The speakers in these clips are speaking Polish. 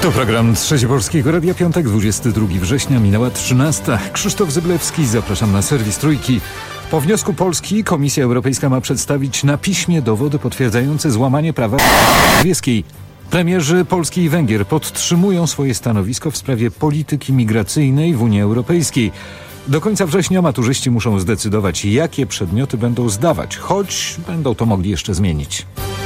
To program Trzeci Polskiego Radia, piątek, 22 września, minęła 13. Krzysztof Zyblewski, zapraszam na serwis Trójki. Po wniosku Polski Komisja Europejska ma przedstawić na piśmie dowody potwierdzające złamanie prawa wieskiej. Premierzy Polski i Węgier podtrzymują swoje stanowisko w sprawie polityki migracyjnej w Unii Europejskiej. Do końca września maturzyści muszą zdecydować, jakie przedmioty będą zdawać, choć będą to mogli jeszcze zmienić.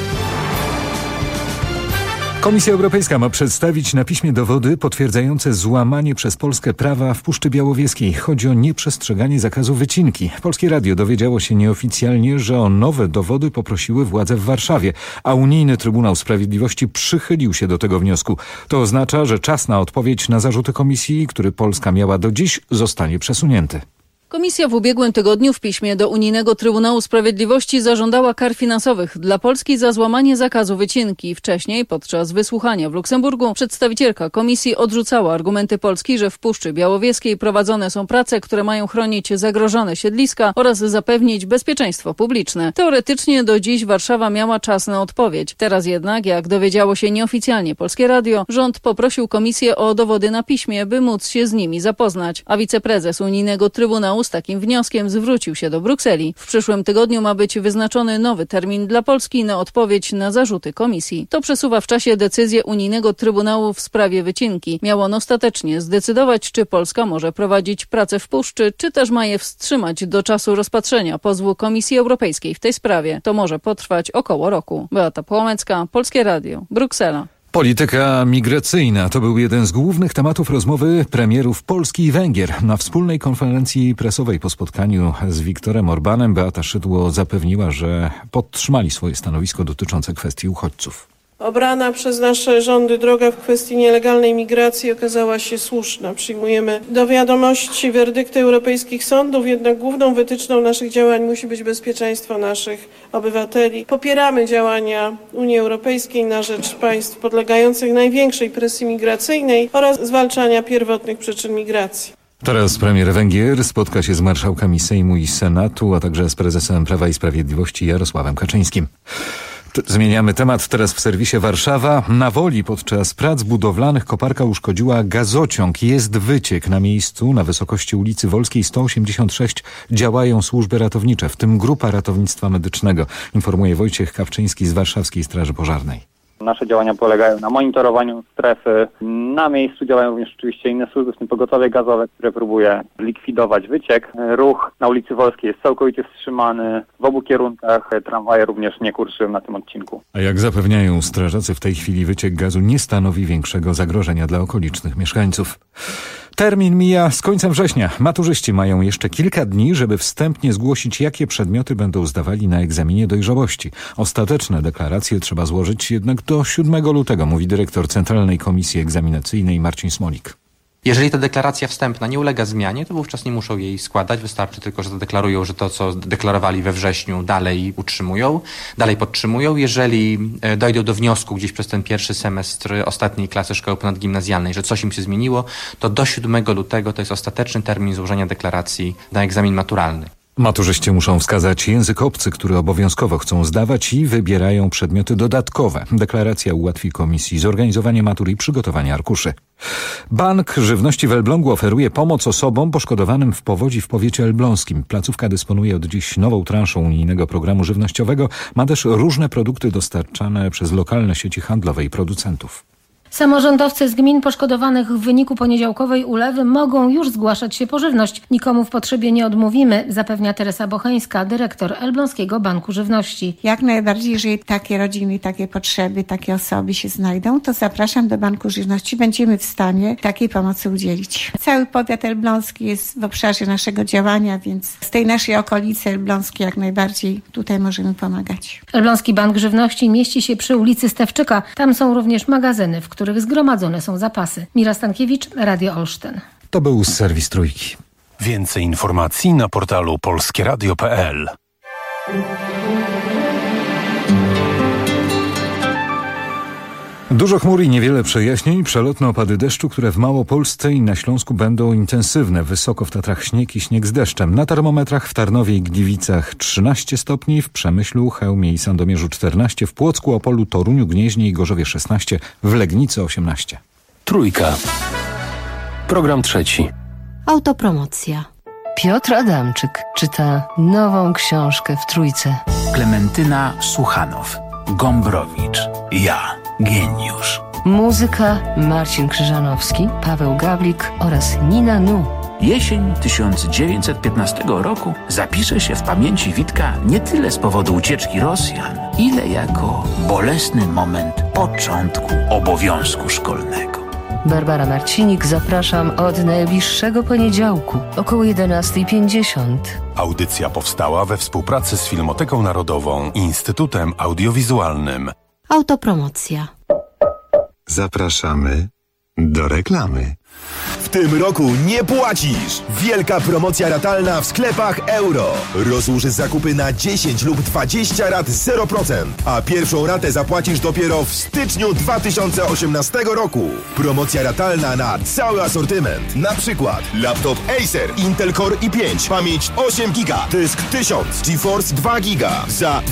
Komisja Europejska ma przedstawić na piśmie dowody potwierdzające złamanie przez Polskę prawa w Puszczy Białowieskiej. Chodzi o nieprzestrzeganie zakazu wycinki. Polskie Radio dowiedziało się nieoficjalnie, że o nowe dowody poprosiły władze w Warszawie, a Unijny Trybunał Sprawiedliwości przychylił się do tego wniosku. To oznacza, że czas na odpowiedź na zarzuty Komisji, który Polska miała do dziś, zostanie przesunięty. Komisja w ubiegłym tygodniu w piśmie do Unijnego Trybunału Sprawiedliwości zażądała kar finansowych dla Polski za złamanie zakazu wycinki. Wcześniej, podczas wysłuchania w Luksemburgu, przedstawicielka Komisji odrzucała argumenty Polski, że w Puszczy Białowieskiej prowadzone są prace, które mają chronić zagrożone siedliska oraz zapewnić bezpieczeństwo publiczne. Teoretycznie do dziś Warszawa miała czas na odpowiedź. Teraz jednak, jak dowiedziało się nieoficjalnie Polskie Radio, rząd poprosił Komisję o dowody na piśmie, by móc się z nimi zapoznać. A wiceprezes Unijnego Trybunału z takim wnioskiem zwrócił się do Brukseli. W przyszłym tygodniu ma być wyznaczony nowy termin dla Polski na odpowiedź na zarzuty Komisji. To przesuwa w czasie decyzję Unijnego Trybunału w sprawie wycinki. Miał on ostatecznie zdecydować, czy Polska może prowadzić prace w puszczy, czy też ma je wstrzymać do czasu rozpatrzenia pozwu Komisji Europejskiej w tej sprawie. To może potrwać około roku. Beata Połomecka, Polskie Radio, Bruksela. Polityka migracyjna to był jeden z głównych tematów rozmowy premierów Polski i Węgier. Na wspólnej konferencji prasowej po spotkaniu z Viktorem Orbánem Beata Szydło zapewniła, że podtrzymali swoje stanowisko dotyczące kwestii uchodźców. Obrana przez nasze rządy droga w kwestii nielegalnej migracji okazała się słuszna. Przyjmujemy do wiadomości werdykty europejskich sądów, jednak główną wytyczną naszych działań musi być bezpieczeństwo naszych obywateli. Popieramy działania Unii Europejskiej na rzecz państw podlegających największej presji migracyjnej oraz zwalczania pierwotnych przyczyn migracji. Teraz premier Węgier spotka się z marszałkami Sejmu i Senatu, a także z prezesem Prawa i Sprawiedliwości Jarosławem Kaczyńskim. Zmieniamy temat teraz w serwisie Warszawa. Na Woli podczas prac budowlanych koparka uszkodziła gazociąg. Jest wyciek na miejscu. Na wysokości ulicy Wolskiej 186 działają służby ratownicze, w tym grupa ratownictwa medycznego, informuje Wojciech Kawczyński z Warszawskiej Straży Pożarnej. Nasze działania polegają na monitorowaniu strefy. Na miejscu działają również oczywiście inne służby, w tym pogotowie gazowe, które próbuje likwidować wyciek. Ruch na ulicy Wolskiej jest całkowicie wstrzymany. W obu kierunkach tramwaje również nie kursują na tym odcinku. A jak zapewniają strażacy, w tej chwili wyciek gazu nie stanowi większego zagrożenia dla okolicznych mieszkańców. Termin mija z końcem września. Maturzyści mają jeszcze kilka dni, żeby wstępnie zgłosić, jakie przedmioty będą zdawali na egzaminie dojrzałości. Ostateczne deklaracje trzeba złożyć jednak do 7 lutego, mówi dyrektor Centralnej Komisji Egzaminacyjnej Marcin Smolik. Jeżeli ta deklaracja wstępna nie ulega zmianie, to wówczas nie muszą jej składać. Wystarczy tylko, że zadeklarują, że to, co deklarowali we wrześniu, dalej utrzymują, dalej podtrzymują. Jeżeli dojdą do wniosku gdzieś przez ten pierwszy semestr ostatniej klasy szkoły ponadgimnazjalnej, że coś im się zmieniło, to do 7 lutego to jest ostateczny termin złożenia deklaracji na egzamin maturalny. Maturzyści muszą wskazać język obcy, który obowiązkowo chcą zdawać i wybierają przedmioty dodatkowe. Deklaracja ułatwi komisji zorganizowanie matur i przygotowanie arkuszy. Bank Żywności w Elblągu oferuje pomoc osobom poszkodowanym w powodzi w powiecie elbląskim. Placówka dysponuje od dziś nową transzą unijnego programu żywnościowego. Ma też różne produkty dostarczane przez lokalne sieci handlowe i producentów. Samorządowcy z gmin poszkodowanych w wyniku poniedziałkowej ulewy mogą już zgłaszać się po żywność. Nikomu w potrzebie nie odmówimy, zapewnia Teresa Bocheńska, dyrektor Elbląskiego Banku Żywności. Jak najbardziej, jeżeli takie rodziny, takie potrzeby, takie osoby się znajdą, to zapraszam do Banku Żywności. Będziemy w stanie takiej pomocy udzielić. Cały powiat elbląski jest w obszarze naszego działania, więc z tej naszej okolicy elbląskiej jak najbardziej tutaj możemy pomagać. Elbląski Bank Żywności mieści się przy ulicy Stewczyka. Tam są również magazyny, w których zgromadzone są zapasy. Mira Stankiewicz, Radio Olsztyn. To był serwis Trójki. Więcej informacji na portalu polskieradio.pl. Dużo chmur i niewiele przejaśnień. Przelotne opady deszczu, które w Małopolsce i na Śląsku będą intensywne. Wysoko w Tatrach śnieg i śnieg z deszczem. Na termometrach w Tarnowie i Gliwicach 13 stopni, w Przemyślu, Chełmie i Sandomierzu 14, w Płocku, Opolu, Toruniu, Gnieźnie i Gorzowie 16, w Legnicy 18. Trójka. Program trzeci. Autopromocja. Piotr Adamczyk czyta nową książkę w Trójce. Klementyna Suchanow, Gombrowicz, ja, geniusz. Muzyka Marcin Krzyżanowski, Paweł Gawlik oraz Nina Nu. Jesień 1915 roku zapisze się w pamięci Witka nie tyle z powodu ucieczki Rosjan, ile jako bolesny moment początku obowiązku szkolnego. Barbara Marcinik, zapraszam od najbliższego poniedziałku, około 11:50. Audycja powstała we współpracy z Filmoteką Narodową i Instytutem Audiowizualnym. Autopromocja. Zapraszamy do reklamy. W tym roku nie płacisz! Wielka promocja ratalna w sklepach Euro. Rozłóż zakupy na 10 lub 20 rat 0%, a pierwszą ratę zapłacisz dopiero w styczniu 2018 roku. Promocja ratalna na cały asortyment. Na przykład laptop Acer Intel Core i5, pamięć 8 GB, dysk 1000, GeForce 2 GB za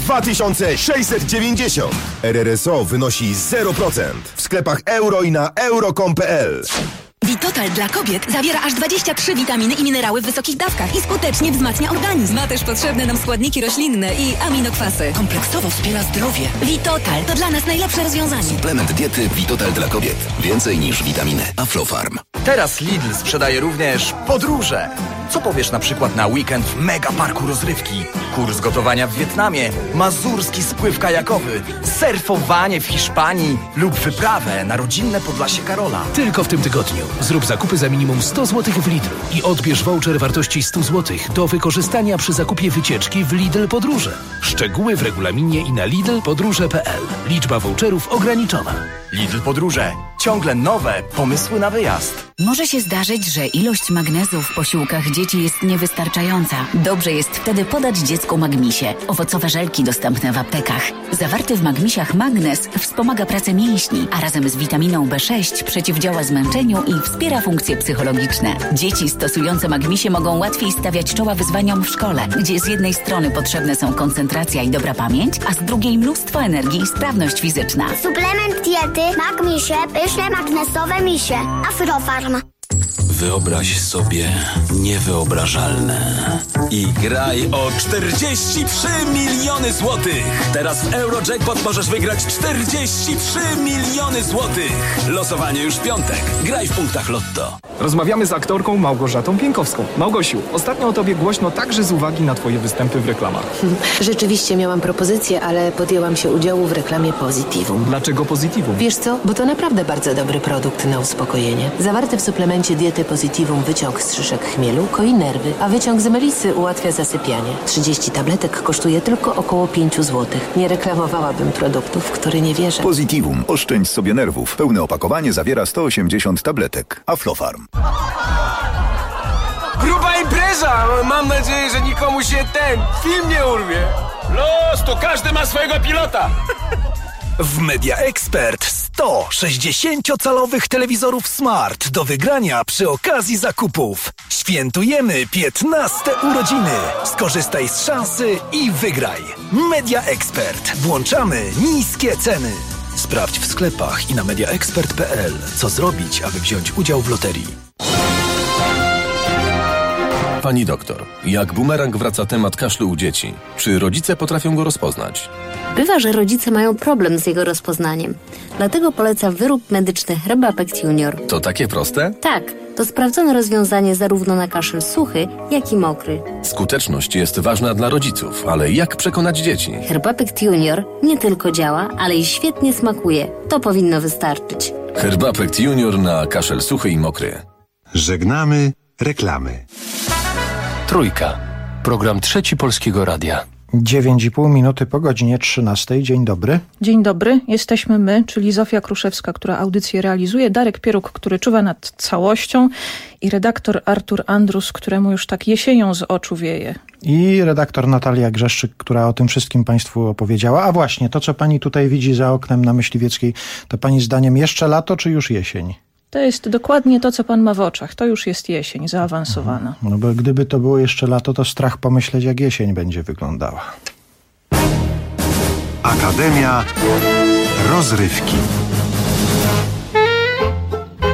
2690. RRSO wynosi 0%. W sklepach Euro i na euro.com.pl. Vitotal dla kobiet zawiera aż 23 witaminy i minerały w wysokich dawkach i skutecznie wzmacnia organizm. Ma też potrzebne nam składniki roślinne i aminokwasy. Kompleksowo wspiera zdrowie. Vitotal to dla nas najlepsze rozwiązanie. Suplement diety Vitotal dla kobiet. Więcej niż witaminy. Aflofarm. Teraz Lidl sprzedaje również podróże. Co powiesz na przykład na weekend w mega parku rozrywki? Kurs gotowania w Wietnamie, mazurski spływ kajakowy, surfowanie w Hiszpanii lub wyprawę na rodzinne Podlasie Karola. Tylko w tym tygodniu zrób zakupy za minimum 100 zł w Lidlu i odbierz voucher wartości 100 zł do wykorzystania przy zakupie wycieczki w Lidl Podróże. Szczegóły w regulaminie i na lidlpodróże.pl. Liczba voucherów ograniczona. Lidl Podróże. Ciągle nowe pomysły na wyjazd. Może się zdarzyć, że ilość magnezu w posiłkach dzieci jest niewystarczająca. Dobrze jest wtedy podać dziecku Magmisie. Owocowe żelki dostępne w aptekach. Zawarty w Magmisiach magnez wspomaga pracę mięśni, a razem z witaminą B6 przeciwdziała zmęczeniu i wspiera funkcje psychologiczne. Dzieci stosujące Magmisie mogą łatwiej stawiać czoła wyzwaniom w szkole, gdzie z jednej strony potrzebne są koncentracja i dobra pamięć, a z drugiej mnóstwo energii i sprawność fizyczna. Suplement diety Magmisie, pyszne magnesowe misie. Aflofarm. Wyobraź sobie niewyobrażalne i graj o 43 miliony złotych. Teraz w Eurojackpot możesz wygrać 43 miliony złotych. Losowanie już w piątek. Graj w punktach Lotto. Rozmawiamy z aktorką Małgorzatą Pienkowską. Małgosiu, ostatnio o tobie głośno także z uwagi na twoje występy w reklamach. Rzeczywiście miałam propozycję, ale podjęłam się udziału w reklamie Positivum. Dlaczego Positivum? Wiesz co? Bo to naprawdę bardzo dobry produkt na uspokojenie. Zawarty w suplemencie diety Positivum wyciąg z szyszek chmielu koi nerwy, a wyciąg z melisy ułatwia zasypianie. 30 tabletek kosztuje tylko około 5 zł. Nie reklamowałabym produktów, w które nie wierzę. Positivum. Oszczędź sobie nerwów. Pełne opakowanie zawiera 180 tabletek. Aflofarm. Gruba impreza! Mam nadzieję, że nikomu się film nie urwie. Los, to każdy ma swojego pilota. W Media Expert 100 60-calowych telewizorów Smart do wygrania przy okazji zakupów. Świętujemy 15 urodziny. Skorzystaj z szansy i wygraj. Media Expert. Włączamy niskie ceny. Sprawdź w sklepach i na mediaexpert.pl, co zrobić, aby wziąć udział w loterii. Pani doktor, jak bumerang wraca temat kaszlu u dzieci. Czy rodzice potrafią go rozpoznać? Bywa, że rodzice mają problem z jego rozpoznaniem. Dlatego poleca wyrób medyczny Herbapect Junior. To takie proste? Tak, to sprawdzone rozwiązanie zarówno na kaszel suchy, jak i mokry. Skuteczność jest ważna dla rodziców, ale jak przekonać dzieci? Herbapect Junior nie tylko działa, ale i świetnie smakuje. To powinno wystarczyć. Herbapect Junior na kaszel suchy i mokry. Żegnamy reklamy. Trójka. Program trzeci Polskiego Radia. 9,5 minuty po godzinie 13. Dzień dobry. Dzień dobry. Jesteśmy my, czyli Zofia Kruszewska, która audycję realizuje, Darek Pieruk, który czuwa nad całością i redaktor Artur Andrus, któremu już tak jesienią z oczu wieje. I redaktor Natalia Grzeszczyk, która o tym wszystkim Państwu opowiedziała. A właśnie, to co pani tutaj widzi za oknem na Myśliwieckiej, to pani zdaniem jeszcze lato czy już jesień? To jest dokładnie to, co pan ma w oczach. To już jest jesień, zaawansowana. No bo gdyby to było jeszcze lato, to strach pomyśleć, jak jesień będzie wyglądała. Akademia Rozrywki.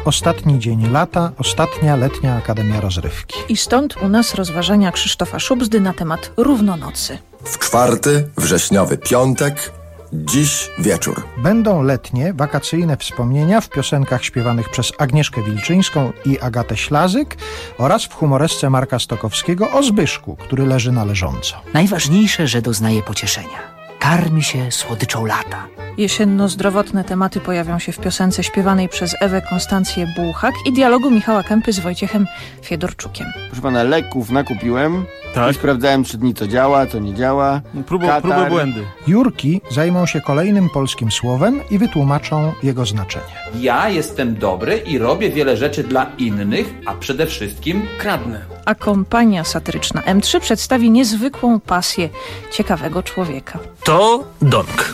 ostatni dzień lata, ostatnia letnia Akademia Rozrywki. I stąd u nas rozważania Krzysztofa Szubzdy na temat równonocy. W 4 wrześniowy piątek, dziś wieczór. Będą letnie, wakacyjne wspomnienia w piosenkach śpiewanych przez Agnieszkę Wilczyńską i Agatę Ślazyk oraz w humoresce Marka Stokowskiego o Zbyszku, który leży na leżąco. Najważniejsze, że doznaje pocieszenia. Karmi się słodyczą lata. Jesienno-zdrowotne tematy pojawią się w piosence śpiewanej przez Ewę Konstancję Bułhak i dialogu Michała Kępy z Wojciechem Fiedorczukiem. Proszę pana, leków nakupiłem. Tak. Sprawdzałem 3 dni, co działa, co nie działa. Próby błędy. Jurki zajmą się kolejnym polskim słowem i wytłumaczą jego znaczenie. Ja jestem dobry i robię wiele rzeczy dla innych, a przede wszystkim kradnę. A kompania satyryczna M3 przedstawi niezwykłą pasję ciekawego człowieka. To Dong.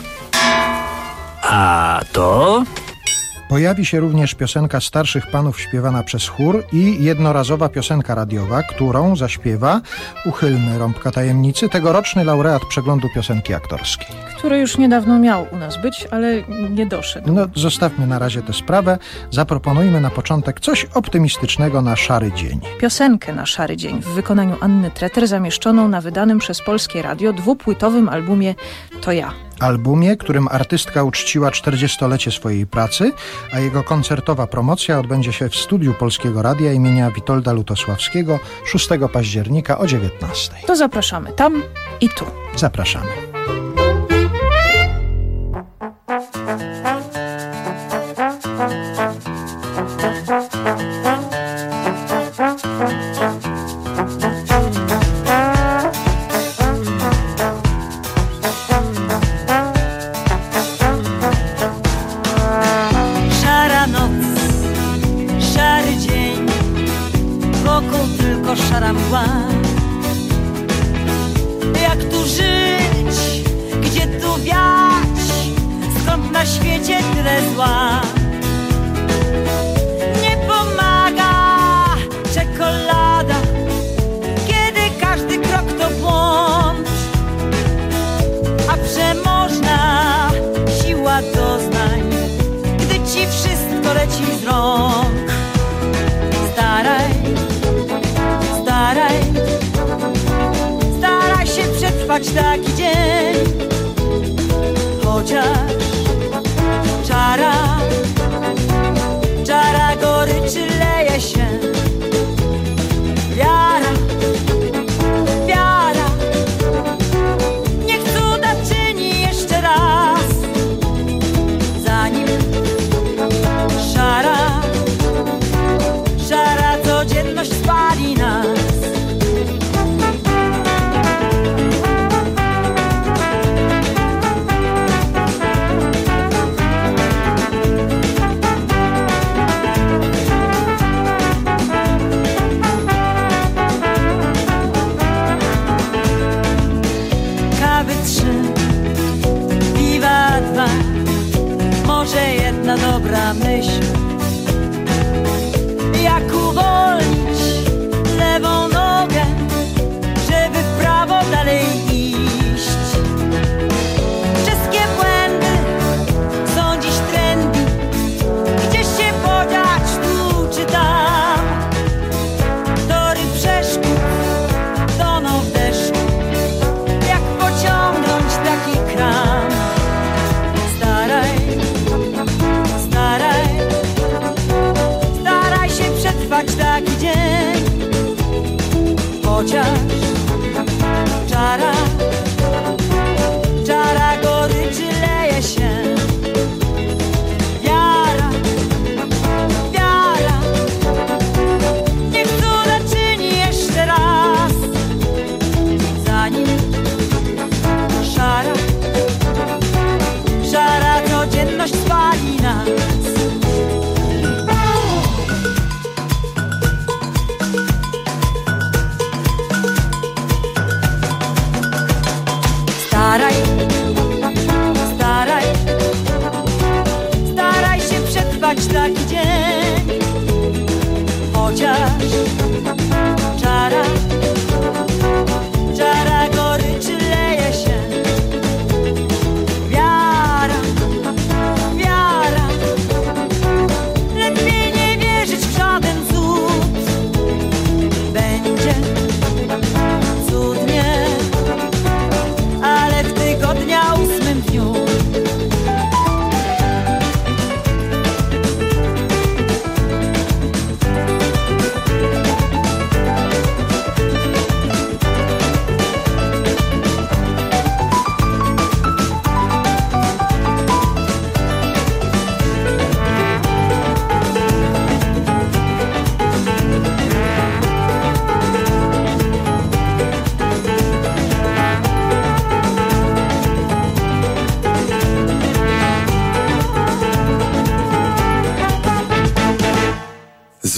A to... Pojawi się również piosenka starszych panów śpiewana przez chór i jednorazowa piosenka radiowa, którą zaśpiewa, uchylmy rąbka tajemnicy, tegoroczny laureat przeglądu piosenki aktorskiej. Który już niedawno miał u nas być, ale nie doszedł. No, zostawmy na razie tę sprawę. Zaproponujmy na początek coś optymistycznego na szary dzień. Piosenkę na szary dzień w wykonaniu Anny Treter zamieszczoną na wydanym przez Polskie Radio 2-płytowym albumie To ja. Albumie, którym artystka uczciła 40-lecie swojej pracy, a jego koncertowa promocja odbędzie się w studiu Polskiego Radia imienia Witolda Lutosławskiego 6 października o 19:00. To zapraszamy tam i tu. Zapraszamy. Szara mgła. Jak tu żyć, gdzie tu wiać, skąd na świecie tyle zła? Nie pomaga czekolada, kiedy każdy krok to błąd, a przemożna siła doznań, gdy ci wszystko leci z rąk. Staraj się przetrwać taki dzień, chociaż czara goryczy leje się. Wiara, niech cuda czyni jeszcze raz, zanim szara codzienność spali nas. Kawy 3, piwa 2, może jedna dobra myśl, jak uwolnić lewą nogę, żeby w prawo dalej iść. Wszystkie błędy są dziś trendy, gdzieś się podziać tu czy tam. Tory przeszkód toną w deszczu, jak pociągnąć taki kran. Staraj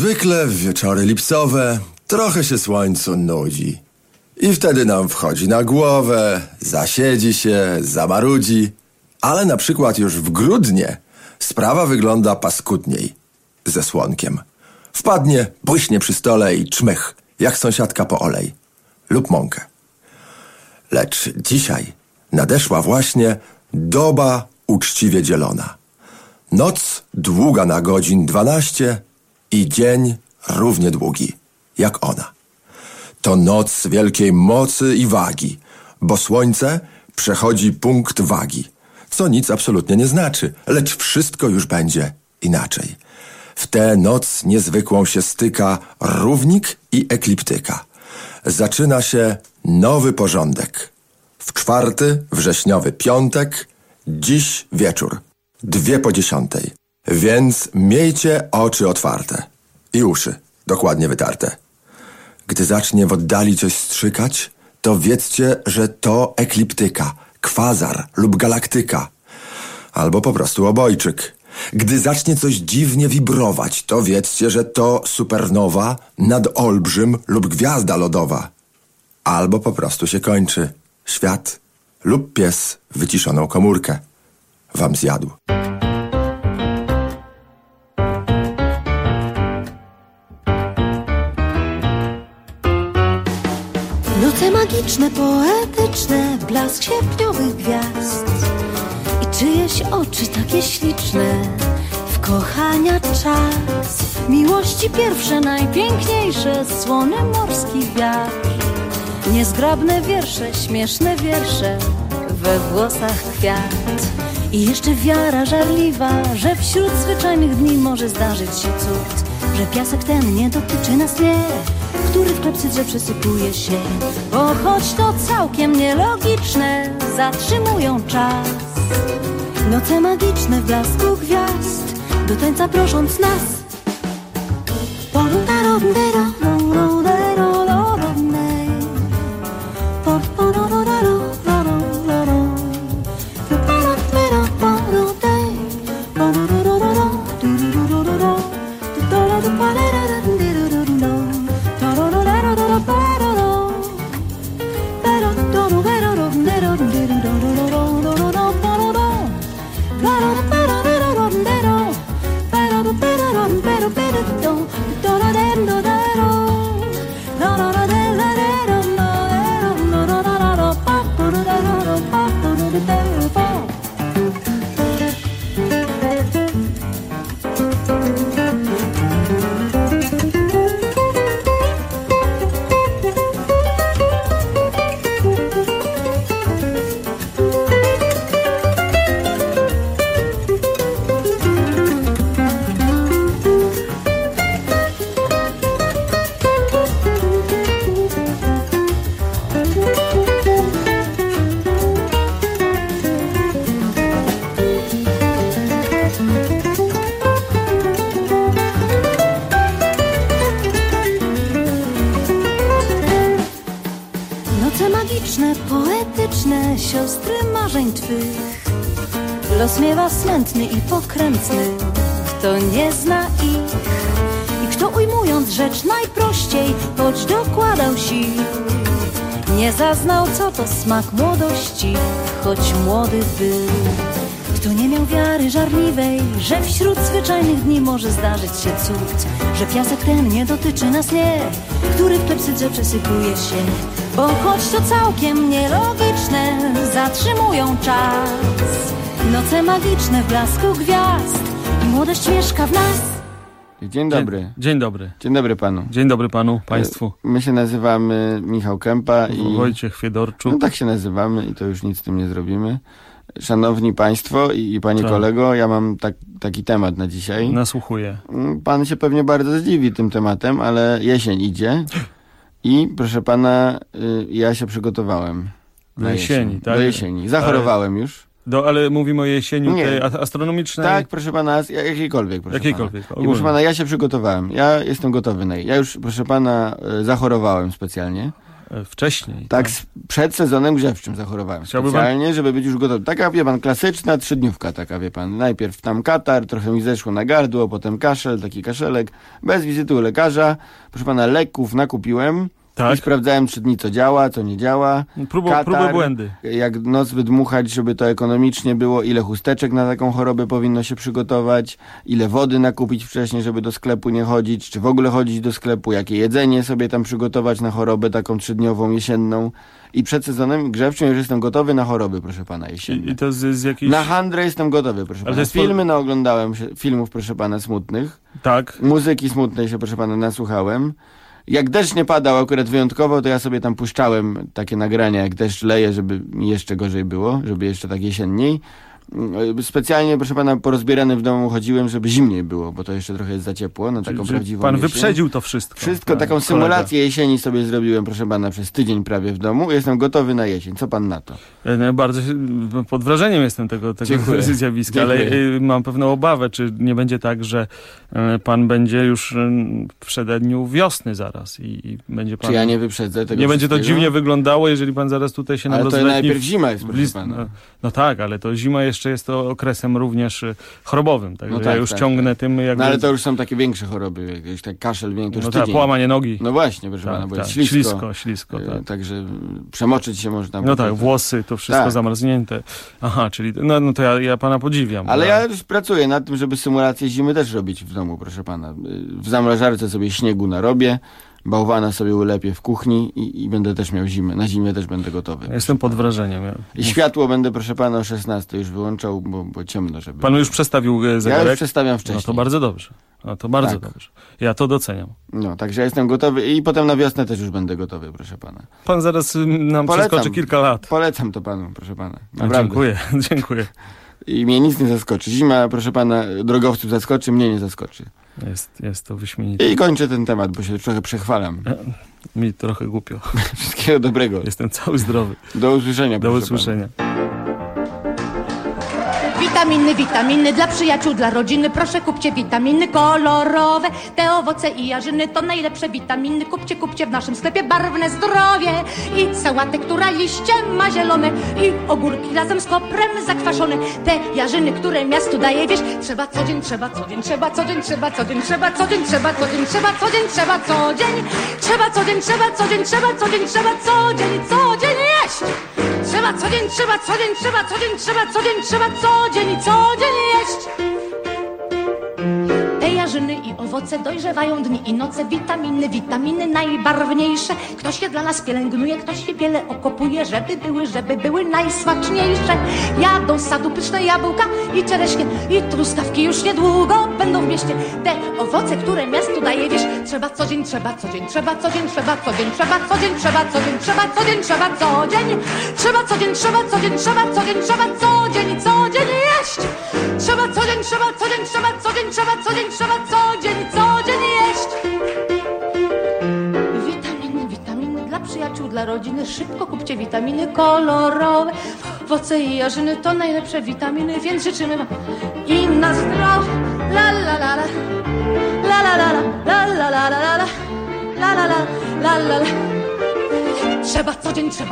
zwykle w wieczory lipcowe trochę się słońcu nudzi. I wtedy nam wchodzi na głowę, zasiedzi się, zamarudzi. Ale na przykład już w grudnie sprawa wygląda paskudniej. Ze słonkiem. Wpadnie, błyśnie przy stole i czmych, jak sąsiadka po olej. Lub mąkę. Lecz dzisiaj nadeszła właśnie doba uczciwie dzielona. Noc długa na godzin 12 i dzień równie długi, jak ona. To noc wielkiej mocy i wagi, bo słońce przechodzi punkt wagi, co nic absolutnie nie znaczy, lecz wszystko już będzie inaczej. W tę noc niezwykłą się styka równik i ekliptyka. Zaczyna się nowy porządek. W 4 wrześniowy piątek, dziś wieczór, 9:50. Więc miejcie oczy otwarte i uszy dokładnie wytarte. Gdy zacznie w oddali coś strzykać, to wiedzcie, że to ekliptyka, kwazar lub galaktyka, albo po prostu obojczyk. Gdy zacznie coś dziwnie wibrować, to wiedzcie, że to supernowa, nadolbrzym lub gwiazda lodowa. Albo po prostu się kończy świat lub pies wyciszoną komórkę wam zjadł. Noce magiczne, poetyczne, blask sierpniowych gwiazd i czyjeś oczy takie śliczne, w kochania czas, miłości pierwsze, najpiękniejsze, słony morski wiatr, niezgrabne wiersze, śmieszne wiersze, we włosach kwiat. I jeszcze wiara żarliwa, że wśród zwyczajnych dni może zdarzyć się cud, że piasek ten nie dotyczy nas, nie, który w klepsydrze przesypuje się. Bo choć to całkiem nielogiczne, zatrzymują czas. Noce magiczne w blasku gwiazd, do tańca prosząc nas. Poetyczne siostry marzeń twych, los miewa smętny i pokrętny, kto nie zna ich i kto ujmując rzecz najprościej, choć dokładał sił, nie zaznał co to smak młodości, choć młody był. Kto nie miał wiary żarliwej, że wśród zwyczajnych dni może zdarzyć się cud, że piasek ten nie dotyczy nas, nie, który w klepsydrze przesypuje się. Bo choć to całkiem nielogiczne, zatrzymują czas. Noce magiczne w blasku gwiazd i młodość mieszka w nas. Dzień dobry. Dzień dobry. Dzień dobry panu. Dzień dobry panu, państwu. My się nazywamy Michał Kępa i Wojciech Fiedorczuk. No tak się nazywamy i to już nic z tym nie zrobimy. Szanowni państwo i panie kolego, ja mam taki temat na dzisiaj. Nasłuchuję. Pan się pewnie bardzo zdziwi tym tematem, ale jesień idzie i proszę pana, ja się przygotowałem. Do jesieni, tak? Do jesieni. Zachorowałem już. Ale mówimy o jesieni tej astronomicznej? Tak, proszę pana, jakiejkolwiek. Jakiejkolwiek. I proszę pana, ja się przygotowałem. Ja jestem gotowy na jej. Ja już, proszę pana, zachorowałem specjalnie. wcześniej. Tak, przed sezonem grzewczym zachorowałem. Specjalnie, żeby być już gotowy. Taka, wie pan, klasyczna 3-dniówka, taka, wie pan. Najpierw tam katar, trochę mi zeszło na gardło, potem kaszel, taki kaszelek. Bez wizyty u lekarza. Proszę pana, leków nakupiłem. Tak. I sprawdzałem 3 dni, co działa, co nie działa. Próby błędy. Jak noc wydmuchać, żeby to ekonomicznie było, ile chusteczek na taką chorobę powinno się przygotować, ile wody nakupić wcześniej, żeby do sklepu nie chodzić, czy w ogóle chodzić do sklepu, jakie jedzenie sobie tam przygotować na chorobę taką 3-dniową, jesienną. I przed sezonem grzewczym już jestem gotowy na choroby, proszę pana, jesienne. I to z jakiejś... Na handrę jestem gotowy, proszę pana. Filmy naoglądałem się, filmów, proszę pana, smutnych. Tak. Muzyki smutnej się, proszę pana, nasłuchałem. Jak deszcz nie padał akurat wyjątkowo, to ja sobie tam puszczałem takie nagrania, jak deszcz leje, żeby mi jeszcze gorzej było, żeby jeszcze tak jesienniej. Specjalnie, proszę pana, porozbierany w domu chodziłem, żeby zimniej było, bo to jeszcze trochę jest za ciepło na taką prawdziwą pan jesień. Wyprzedził to wszystko. Wszystko, taką symulację jesieni sobie zrobiłem, proszę pana, przez tydzień prawie w domu. Jestem gotowy na jesień. Co pan na to? Bardzo pod wrażeniem jestem tego zjawiska, ale mam pewną obawę, czy nie będzie tak, że pan będzie już w przededniu wiosny zaraz i będzie pan... Czy ja nie wyprzedzę tego Nie będzie to dziwnie wyglądało, jeżeli pan zaraz tutaj się nam rozletni... Ale to najpierw zima jest, proszę pana. No tak, ale to zima jeszcze jest to okresem również chorobowym, także ja już ciągnę tym jakby... No ale to już są takie większe choroby, jakieś tak kaszel, to już tak, połamanie nogi. No właśnie, proszę pana, bo jest ślisko. Tak. Także przemoczyć się można. No tak, włosy, to wszystko zamarznięte. Aha, czyli no to ja pana podziwiam. Ale ja już pracuję nad tym, żeby symulację zimy też robić w domu, proszę pana. W zamrażarce sobie śniegu narobię, bałwana sobie ulepię w kuchni i będę też miał zimę. Na zimę też będę gotowy. Jestem pod wrażeniem. I światło będę, proszę pana, o 16 już wyłączał, bo ciemno, żeby... Pan już przestawił zegarek? Ja już przestawiam wcześniej. No to bardzo dobrze. Dobrze. Ja to doceniam. No, także ja jestem gotowy i potem na wiosnę też już będę gotowy, proszę pana. Pan zaraz nam przeskoczy kilka lat. Polecam to panu, proszę pana. Dziękuję. I mnie nic nie zaskoczy. Zima, proszę pana, drogowców zaskoczy, mnie nie zaskoczy. Jest to wyśmienite. I kończę ten temat, bo się trochę przechwalam. Mi trochę głupio. Wszystkiego dobrego. Jestem cały zdrowy. Do usłyszenia. Do usłyszenia. Witaminy dla przyjaciół, dla rodziny. Proszę kupcie witaminy kolorowe. Te owoce i jarzyny to najlepsze witaminy. Kupcie w naszym sklepie barwne zdrowie. I sałatę, która liście ma zielone. I ogórki razem z koprem zakwaszone. Te jarzyny, które miastu daje wieś. Trzeba codzień jeść. Codzień jeść. Te jarzyny i owoce dojrzewają dni i noce. Witaminy najbarwniejsze. Ktoś je dla nas pielęgnuje, ktoś je wiele okopuje, żeby były najsmaczniejsze. Jadą z sadu pyszne jabłka i czereśnie i truskawki już niedługo będą w mieście. Te owoce, które miastu daje wieś. Trzeba codzień jeść. Witaminy dla przyjaciół, dla rodziny. Szybko kupcie witaminy kolorowe. Owoce i jarzyny to najlepsze witaminy, więc życzymy wam i na zdrowie. La la la la. La la la la la la la la la la la la la la. Trzeba codzień jeść.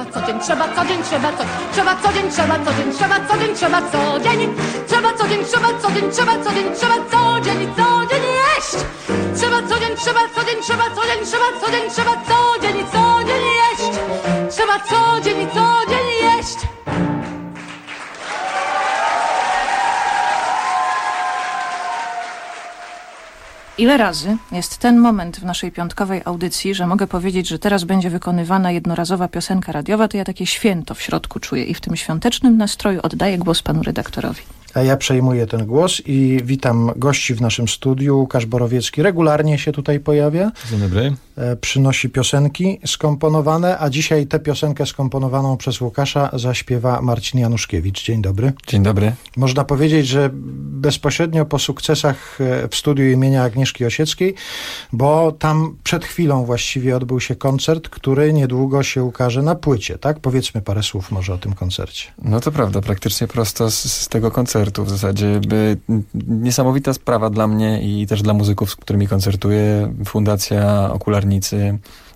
Ile razy jest ten moment w naszej piątkowej audycji, że mogę powiedzieć, że teraz będzie wykonywana jednorazowa piosenka radiowa, to ja takie święto w środku czuję i w tym świątecznym nastroju oddaję głos panu redaktorowi. A ja przejmuję ten głos i witam gości w naszym studiu. Łukasz Borowiecki regularnie się tutaj pojawia. Dzień dobry. Przynosi piosenki skomponowane, a dzisiaj tę piosenkę skomponowaną przez Łukasza zaśpiewa Marcin Januszkiewicz. Dzień dobry. Dzień dobry. Można powiedzieć, że bezpośrednio po sukcesach w studiu imienia Agnieszki Osieckiej, bo tam przed chwilą właściwie odbył się koncert, który niedługo się ukaże na płycie, tak? Powiedzmy parę słów może o tym koncercie. No to prawda, praktycznie prosto z tego koncertu w zasadzie. Niesamowita sprawa dla mnie i też dla muzyków, z którymi koncertuję. Fundacja Okularnicy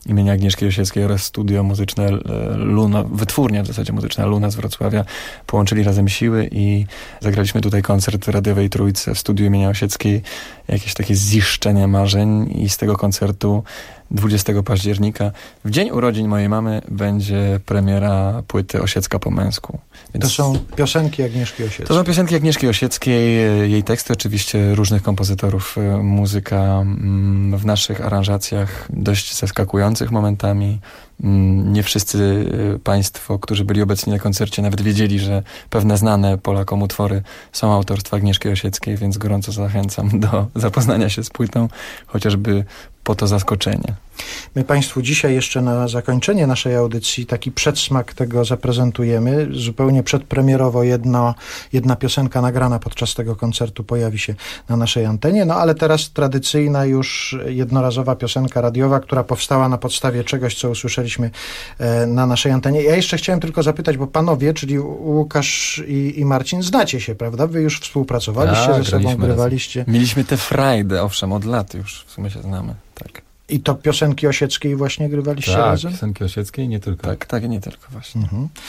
imienia Agnieszki Osieckiej oraz studio muzyczne Luna, wytwórnia w zasadzie muzyczna Luna z Wrocławia połączyli razem siły i zagraliśmy tutaj koncert w Radiowej Trójce w studiu imienia Osieckiej. Jakieś takie ziszczenie marzeń i z tego koncertu 20 października, w dzień urodzin mojej mamy, będzie premiera płyty Osiecka po męsku. Więc to są piosenki Agnieszki Osieckiej. To są piosenki Agnieszki Osieckiej, jej teksty oczywiście różnych kompozytorów, muzyka w naszych aranżacjach dość zaskakujących momentami. Nie wszyscy państwo, którzy byli obecni na koncercie, nawet wiedzieli, że pewne znane Polakom utwory są autorstwa Agnieszki Osieckiej, więc gorąco zachęcam do zapoznania się z płytą, chociażby po to zaskoczenie. My Państwu dzisiaj jeszcze na zakończenie naszej audycji taki przedsmak tego zaprezentujemy. Zupełnie przedpremierowo jedna piosenka nagrana podczas tego koncertu pojawi się na naszej antenie, no ale teraz tradycyjna już jednorazowa piosenka radiowa, która powstała na podstawie czegoś, co usłyszeliśmy na naszej antenie. Ja jeszcze chciałem tylko zapytać, bo panowie, czyli Łukasz i Marcin, znacie się, prawda? Wy już współpracowaliście ze sobą, grywaliście. Mieliśmy tę frajdę, owszem, od lat już w sumie się znamy, tak. I to piosenki Osieckiej właśnie grywaliście razem? Tak, piosenki Osieckiej nie tylko. Tak, nie tylko właśnie.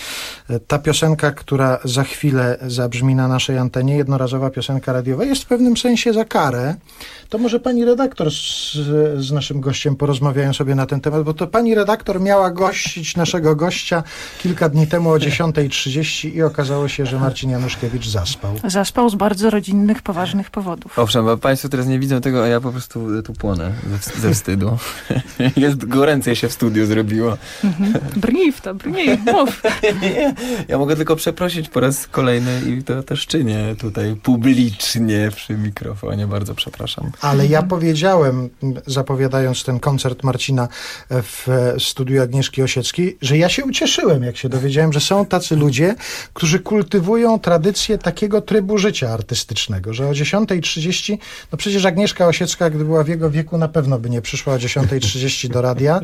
Ta piosenka, która za chwilę zabrzmi na naszej antenie, jednorazowa piosenka radiowa, jest w pewnym sensie za karę. To może pani redaktor z naszym gościem porozmawiają sobie na ten temat, bo to pani redaktor miała gościć naszego gościa kilka dni temu o 10:30 i okazało się, że Marcin Januszkiewicz zaspał. Zaspał z bardzo rodzinnych, poważnych powodów. Owszem, bo państwo teraz nie widzą tego, a ja po prostu tu płonę ze wstydu. Jest goręcej się w studiu zrobiło. Brnij w to, mów. Ja mogę tylko przeprosić po raz kolejny i to też czynię tutaj publicznie przy mikrofonie. Bardzo przepraszam. Ale ja powiedziałem, zapowiadając ten koncert Marcina w studiu Agnieszki Osieckiej, że ja się ucieszyłem, jak się dowiedziałem, że są tacy ludzie, którzy kultywują tradycję takiego trybu życia artystycznego, że o 10:30, no przecież Agnieszka Osiecka, gdy była w jego wieku, na pewno by nie przyszła o 10:30 do radia,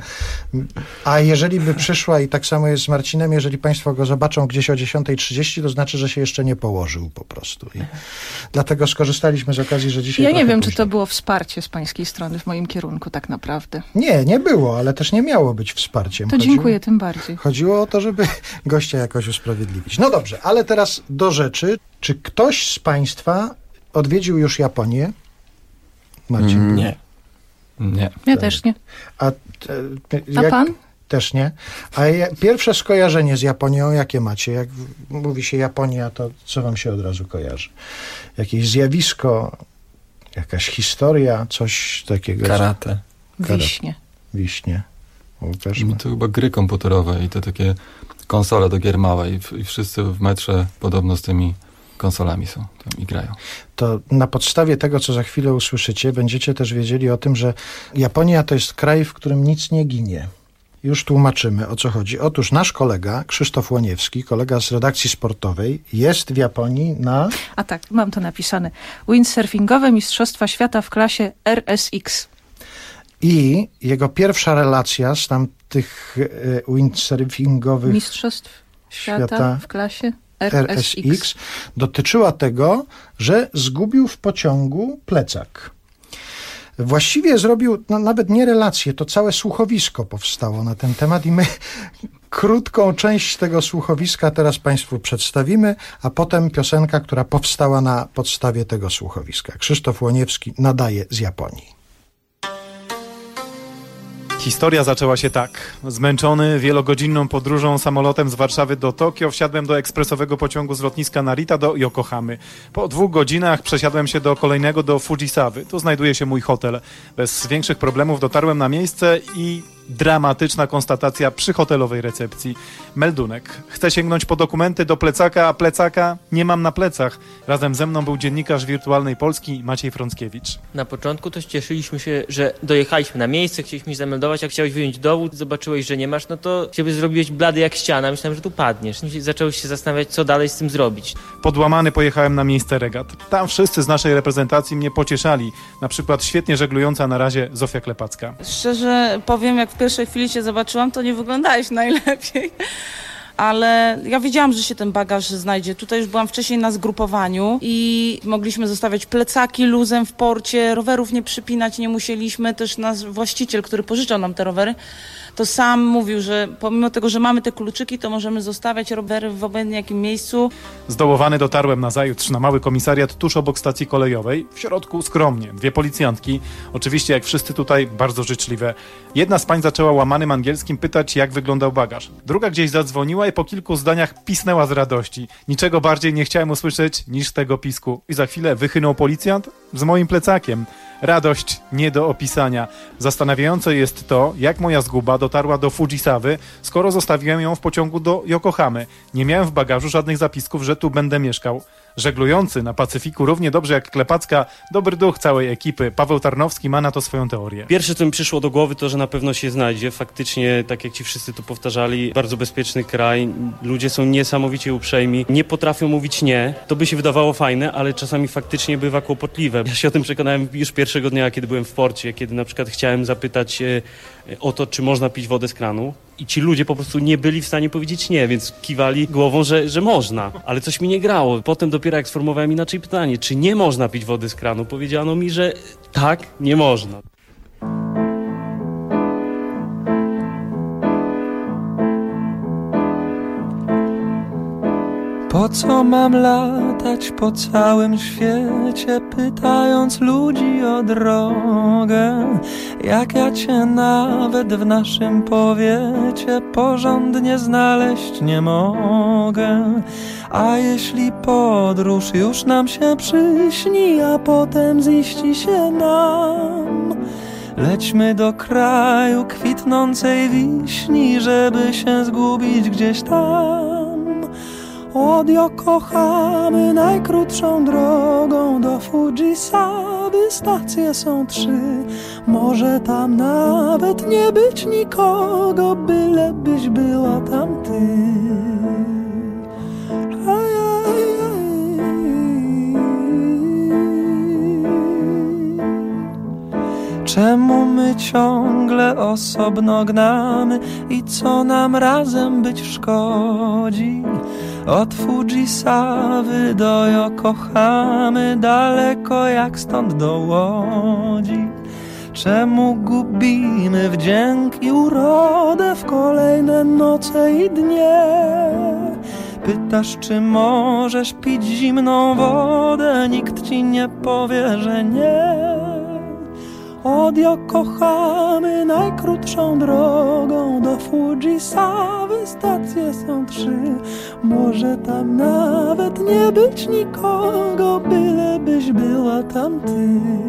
a jeżeli by przyszła, i tak samo jest z Marcinem, jeżeli państwo go zobaczą gdzieś o 10:30, to znaczy, że się jeszcze nie położył po prostu. I dlatego skorzystaliśmy z okazji, że dzisiaj... Ja nie wiem, czy to było wsparcie z pańskiej strony w moim kierunku tak naprawdę. Nie było, ale też nie miało być wsparciem. To dziękuję tym bardziej. Chodziło o to, żeby gościa jakoś usprawiedliwić. No dobrze, ale teraz do rzeczy. Czy ktoś z państwa odwiedził już Japonię? Marcin? Nie. Ja też nie. A pan? Też nie. A pierwsze skojarzenie z Japonią jakie macie? Jak mówi się Japonia, to co wam się od razu kojarzy? Jakieś zjawisko, jakaś historia, coś takiego? Karate. Wiśnie. To chyba gry komputerowe i te takie konsole do gier małe i wszyscy w metrze podobno z tymi konsolami są tam i grają. To na podstawie tego, co za chwilę usłyszycie, będziecie też wiedzieli o tym, że Japonia to jest kraj, w którym nic nie ginie. Już tłumaczymy, o co chodzi. Otóż nasz kolega, Krzysztof Łoniewski, kolega z redakcji sportowej, jest w Japonii na... A tak, mam to napisane. Windsurfingowe Mistrzostwa Świata w klasie RSX. I jego pierwsza relacja z tamtych windsurfingowych Mistrzostw Świata w klasie RSX dotyczyła tego, że zgubił w pociągu plecak. Właściwie zrobił, nawet nie relację, to całe słuchowisko powstało na ten temat i my krótką część tego słuchowiska teraz państwu przedstawimy, a potem piosenka, która powstała na podstawie tego słuchowiska. Krzysztof Łoniewski nadaje z Japonii. Historia zaczęła się tak. Zmęczony wielogodzinną podróżą samolotem z Warszawy do Tokio wsiadłem do ekspresowego pociągu z lotniska Narita do Yokohamy. Po 2 godzinach przesiadłem się do kolejnego do Fujisawy. Tu znajduje się mój hotel. Bez większych problemów dotarłem na miejsce i dramatyczna konstatacja przy hotelowej recepcji. Meldunek. Chcę sięgnąć po dokumenty do plecaka, a plecaka nie mam na plecach. Razem ze mną był dziennikarz Wirtualnej Polski Maciej Frąckiewicz. Na początku to cieszyliśmy się, że dojechaliśmy na miejsce, chcieliśmy się zameldować, jak chciałeś wyjąć dowód, zobaczyłeś, że nie masz, no to ciebie zrobiłeś blady jak ściana, myślałem, że tu padniesz. Zacząłeś się zastanawiać, co dalej z tym zrobić. Podłamany pojechałem na miejsce regat. Tam wszyscy z naszej reprezentacji mnie pocieszali. Na przykład świetnie żeglująca na razie Zofia Klepacka. Szczerze powiem, jak w pierwszej chwili cię zobaczyłam, to nie wyglądałeś najlepiej. ale ja wiedziałam, że się ten bagaż znajdzie. Tutaj już byłam wcześniej na zgrupowaniu i mogliśmy zostawiać plecaki luzem w porcie, rowerów nie przypinać nie musieliśmy. Też nasz właściciel, który pożyczał nam te rowery, to sam mówił, że pomimo tego, że mamy te kluczyki, to możemy zostawiać rowery w obojętnie jakim miejscu. Zdołowany dotarłem nazajutrz na mały komisariat tuż obok stacji kolejowej. W środku skromnie, 2 policjantki. Oczywiście jak wszyscy tutaj bardzo życzliwe. Jedna z pań zaczęła łamanym angielskim pytać, jak wyglądał bagaż. Druga gdzieś zadzwoniła i po kilku zdaniach pisnęła z radości. Niczego bardziej nie chciałem usłyszeć niż tego pisku. I za chwilę wychynął policjant z moim plecakiem. Radość nie do opisania. Zastanawiające jest to, jak moja zguba dotarła do Fujisawy, skoro zostawiłem ją w pociągu do Yokohamy. Nie miałem w bagażu żadnych zapisków, że tu będę mieszkał. Żeglujący na Pacyfiku równie dobrze jak Klepacka, dobry duch całej ekipy. Paweł Tarnowski ma na to swoją teorię. Pierwsze, co mi przyszło do głowy, to, że na pewno się znajdzie. Faktycznie, tak jak ci wszyscy tu powtarzali, bardzo bezpieczny kraj. Ludzie są niesamowicie uprzejmi. Nie potrafią mówić nie. To by się wydawało fajne, ale czasami faktycznie bywa kłopotliwe. Ja się o tym przekonałem już pierwszego dnia, kiedy byłem w porcie, kiedy na przykład chciałem zapytać o to, czy można pić wodę z kranu. I ci ludzie po prostu nie byli w stanie powiedzieć nie, więc kiwali głową, że można. Ale coś mi nie grało. Potem dopiero jak sformułowałem inaczej pytanie, czy nie można pić wody z kranu, powiedziano mi, że tak, nie można. Po co mam latać po całym świecie, pytając ludzi o drogę, jak ja cię nawet w naszym powiecie porządnie znaleźć nie mogę. A jeśli podróż już nam się przyśni, a potem ziści się nam, lećmy do kraju kwitnącej wiśni, żeby się zgubić gdzieś tam. Od Yokohamy najkrótszą drogą do Fujisawy stacje są 3. Może tam nawet nie być nikogo, bylebyś była tam ty. Czemu my ciągle osobno gnamy i co nam razem być szkodzi? Od Fujisawy do Yokohamy, daleko jak stąd do Łodzi. Czemu gubimy wdzięk i urodę w kolejne noce i dnie? Pytasz, czy możesz pić zimną wodę, nikt ci nie powie, że nie. Od Yokohamy najkrótszą drogą do Fujisawy stacje są 3. Może tam nawet nie być nikogo, bylebyś była tam ty.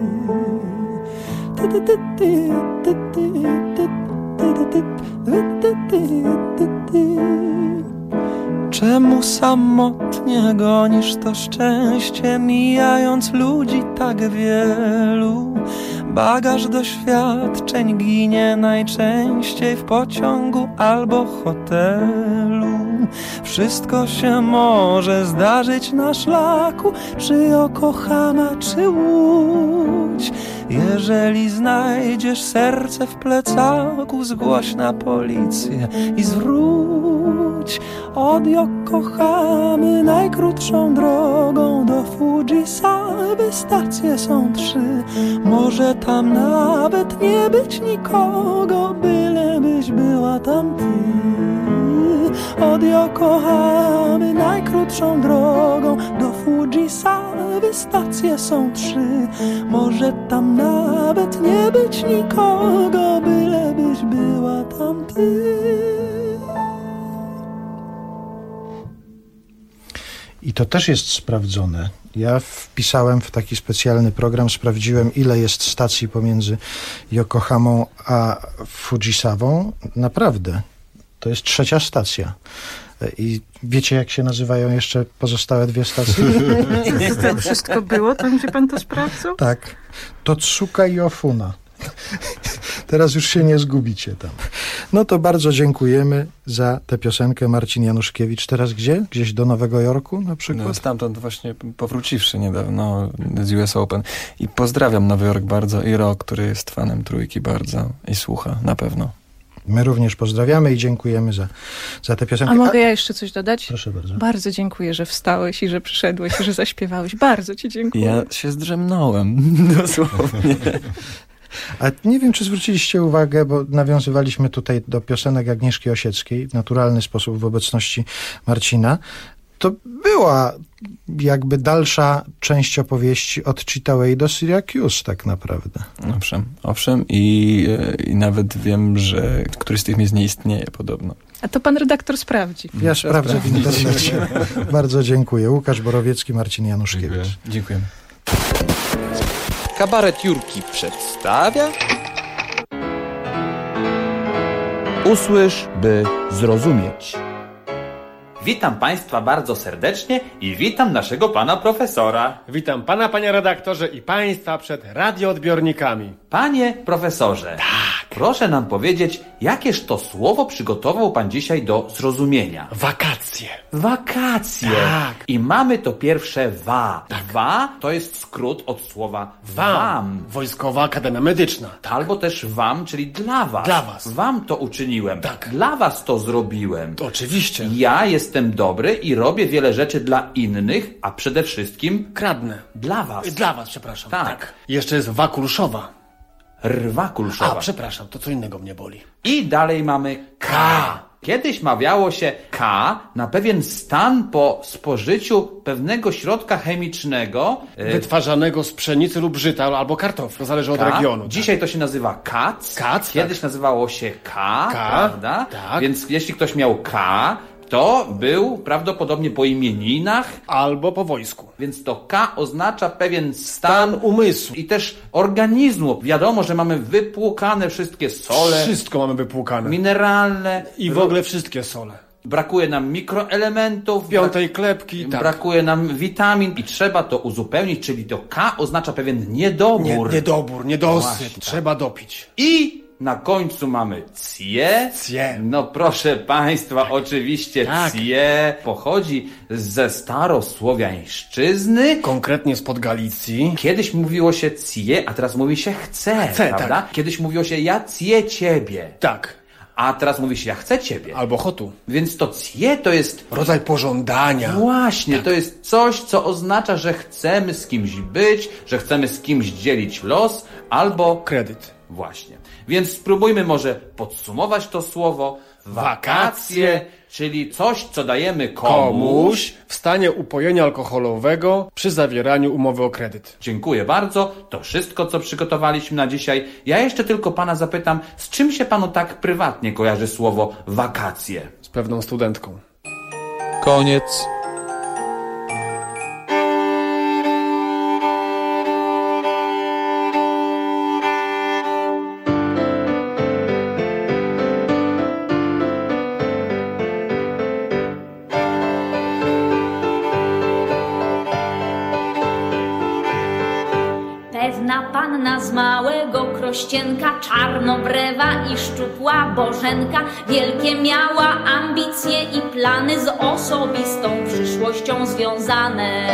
Czemu samotnie gonisz to szczęście, mijając ludzi tak wielu? Bagaż doświadczeń ginie najczęściej w pociągu albo hotelu. Wszystko się może zdarzyć na szlaku, czy Yokohama, czy Łódź. Jeżeli znajdziesz serce w plecaku, zgłoś na policję i zwróć. Od Yokohamy najkrótszą drogą do Fujisawy stacje są 3. Może tam nawet nie być nikogo, bylebyś była tam ty. Od Yokohamy najkrótszą drogą do Fujisawy stacje są 3. Może tam nawet nie być nikogo, bylebyś była tam ty. I to też jest sprawdzone. Ja wpisałem w taki specjalny program, sprawdziłem, ile jest stacji pomiędzy Yokohamą a Fujisawą. Naprawdę, to jest 3. stacja. I wiecie, jak się nazywają jeszcze pozostałe 2 stacje? To wszystko było tam, gdzie pan to sprawdzał? Tak. Totsuka i Ofuna. Teraz już się nie zgubicie tam. No to bardzo dziękujemy za tę piosenkę. Marcin Januszkiewicz. Teraz gdzie? Gdzieś do Nowego Jorku na przykład? No, stamtąd właśnie powróciwszy niedawno z US Open. I pozdrawiam Nowy Jork bardzo i Rok, który jest fanem Trójki bardzo i słucha na pewno. My również pozdrawiamy i dziękujemy za tę piosenkę. A mogę ja jeszcze coś dodać? Proszę bardzo. Bardzo dziękuję, że wstałeś i że przyszedłeś i że zaśpiewałeś. Bardzo ci dziękuję. Ja się zdrzemnąłem, dosłownie. A nie wiem, czy zwróciliście uwagę, bo nawiązywaliśmy tutaj do piosenek Agnieszki Osieckiej w naturalny sposób w obecności Marcina. To była jakby dalsza część opowieści od Chitaway do Syracuse tak naprawdę. Owszem i nawet wiem, że któryś z tych miejsc nie istnieje podobno. A to pan redaktor sprawdzi. Ja sprawdzę w internecie. Bardzo dziękuję. Łukasz Borowiecki, Marcin Januszkiewicz. Dziękuję. Kabaret Jurki przedstawia Usłysz, by zrozumieć. Witam Państwa bardzo serdecznie i witam naszego pana profesora. Witam pana, panie redaktorze, i Państwa przed radioodbiornikami. Panie profesorze, proszę nam powiedzieć, jakież to słowo przygotował pan dzisiaj do zrozumienia? Wakacje. Wakacje. Tak. I mamy to pierwsze wa. Tak. Wa to jest skrót od słowa wam. Wojskowa Akademia Medyczna. Albo też wam, czyli dla was. Dla was. Wam to uczyniłem. Tak. Dla was to zrobiłem. To oczywiście. Ja jestem dobry i robię wiele rzeczy dla innych, a przede wszystkim kradnę. Dla was. Dla was, przepraszam. Tak. Jeszcze jest wakulszowa. Rwa kulszowa. A, przepraszam, to co innego mnie boli. I dalej mamy K. Kiedyś mawiało się K na pewien stan po spożyciu pewnego środka chemicznego wytwarzanego z pszenicy lub żyta albo kartofli, zależy od regionu. Dzisiaj to się nazywa kac. Kiedyś nazywało się K, prawda? Tak. Więc jeśli ktoś miał K, to był prawdopodobnie po imieninach albo po wojsku. Więc to K oznacza pewien stan umysłu i też organizmu. Wiadomo, że mamy wypłukane wszystkie sole. Wszystko mamy wypłukane. Mineralne. I w ogóle wszystkie sole. Brakuje nam mikroelementów. Piątej klepki. Tak. Brakuje nam witamin i trzeba to uzupełnić, czyli to K oznacza pewien niedobór. Niedobór, niedosyt. Właśnie, trzeba dopić. I na końcu mamy cie. No proszę Państwa, oczywiście cie pochodzi ze starosłowiańszczyzny. Konkretnie spod Galicji. Kiedyś mówiło się cie, a teraz mówi się chce, prawda? Tak. Kiedyś mówiło się ja cie ciebie. Tak. A teraz mówi się ja chcę ciebie. Albo chotu. Więc to cie to jest rodzaj pożądania. Właśnie, to jest coś, co oznacza, że chcemy z kimś być, że chcemy z kimś dzielić los albo kredyt. Właśnie. Więc spróbujmy może podsumować to słowo. Wakacje, czyli coś, co dajemy komuś w stanie upojenia alkoholowego przy zawieraniu umowy o kredyt. Dziękuję bardzo. To wszystko, co przygotowaliśmy na dzisiaj. Ja jeszcze tylko pana zapytam, z czym się panu tak prywatnie kojarzy słowo wakacje? Z pewną studentką. Koniec. Panna z małego Krościenka, czarnobrewa i szczupła Bożenka, wielkie miała ambicje i plany z osobistą przyszłością związane.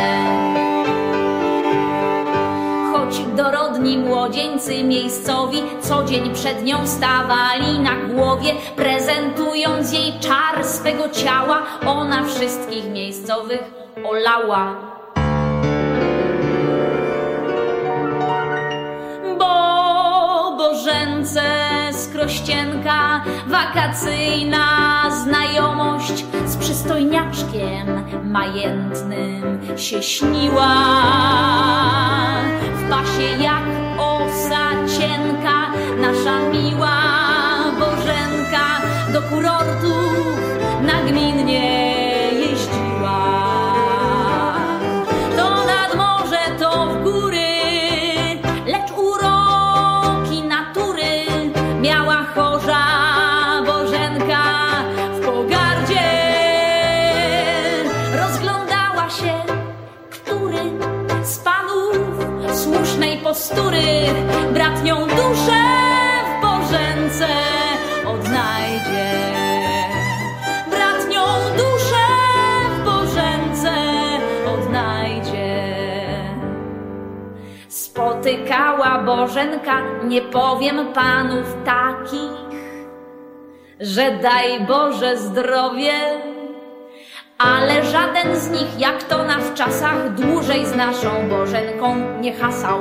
Choć dorodni młodzieńcy miejscowi co dzień przed nią stawali na głowie, prezentując jej czar swego ciała, ona wszystkich miejscowych olała. Bożence z Krościenka wakacyjna znajomość z przystojniaczkiem majętnym się śniła. W pasie jak osa cienka nasza miła Bożenka do kurortów nagminnie jeździła. To nad morze, to w góry, lecz miała chorza Bożenka w pogardzie. Rozglądała się, który z panów słusznej postury bratnią duszę w Bożence odnajdzie. Bratnią duszę w Bożence odnajdzie. Spotykała Bożenka, nie powiem panów takich, że daj Boże zdrowie, ale żaden z nich, jak to na wczasach, dłużej z naszą Bożenką nie hasał.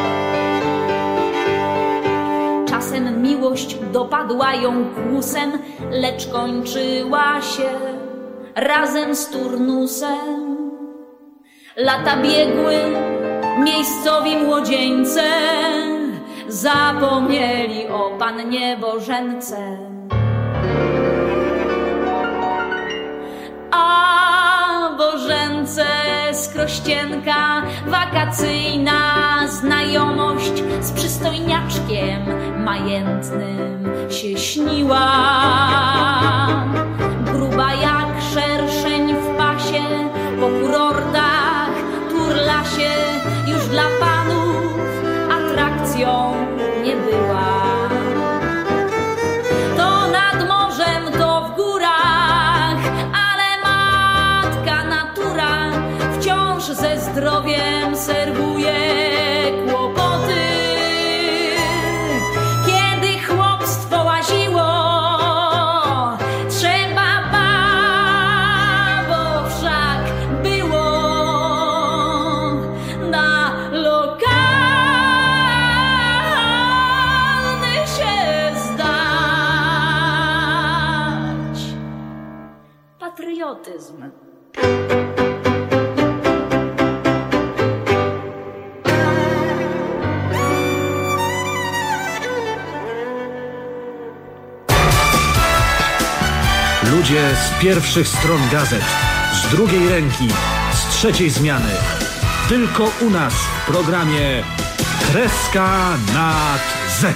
Czasem miłość dopadła ją kłusem, lecz kończyła się razem z turnusem. Lata biegły, miejscowi młodzieńce zapomnieli o Pannie Bożence. A Bożence skrościenka wakacyjna, znajomość z przystojniaczkiem majętnym się śniła. Gruba jak szerszeń w pasie, po kurortach turla się, już dla panów atrakcją nie była. To nad morzem, to w górach, ale matka natura wciąż ze zdrowiem serwuje kłopoty. Kiedy chłopstwo łaziło, trzeba babo wszak było na lokalny się zdać. Patriotyzm. Ludzie z pierwszych stron gazet, z drugiej ręki, z trzeciej zmiany. Tylko u nas w programie Kreska nad Z.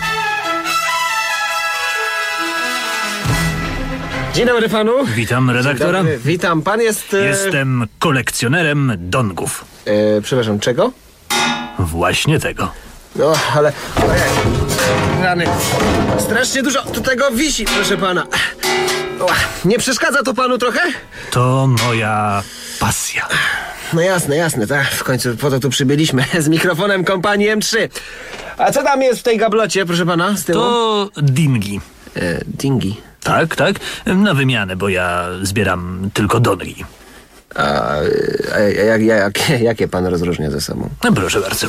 Dzień dobry panu. Witam redaktora. Dzień dobry. Witam. Pan jest... Jestem kolekcjonerem dongów. Przepraszam, czego? Właśnie tego. No, ale... Rany. Strasznie dużo tu tego wisi, proszę pana. Nie przeszkadza to panu trochę? To moja pasja. No jasne, tak. W końcu po to tu przybyliśmy z mikrofonem kompanii M3. A co tam jest w tej gablocie, proszę pana, z tyłu? To dingi. Dingi? Tak. Na wymianę, bo ja zbieram tylko dongi. A jakie pan rozróżnia ze sobą? No proszę bardzo.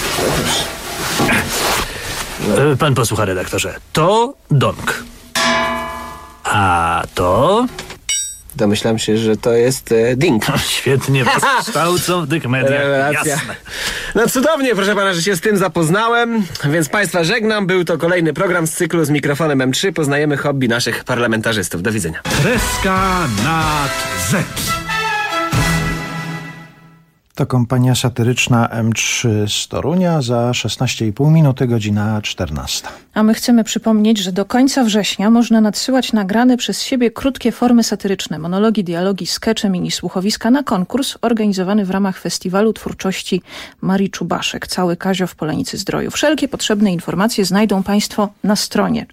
Pan posłucha, redaktorze. To dong. A to... Domyślam się, że to jest ding. Świetnie kształcą w tych mediach. Jasne. No cudownie, proszę pana, że się z tym zapoznałem. Więc państwa żegnam. Był to kolejny program z cyklu z mikrofonem M3. Poznajemy hobby naszych parlamentarzystów. Do widzenia. Kreska nad Z. To kompania satyryczna M3 z Torunia. Za 16,5 minuty, godzina 14. A my chcemy przypomnieć, że do końca września można nadsyłać nagrane przez siebie krótkie formy satyryczne, monologi, dialogi, skecze, mini słuchowiska na konkurs organizowany w ramach Festiwalu Twórczości Marii Czubaszek. Cały Kazio w Polenicy-Zdroju. Wszelkie potrzebne informacje znajdą państwo na stronie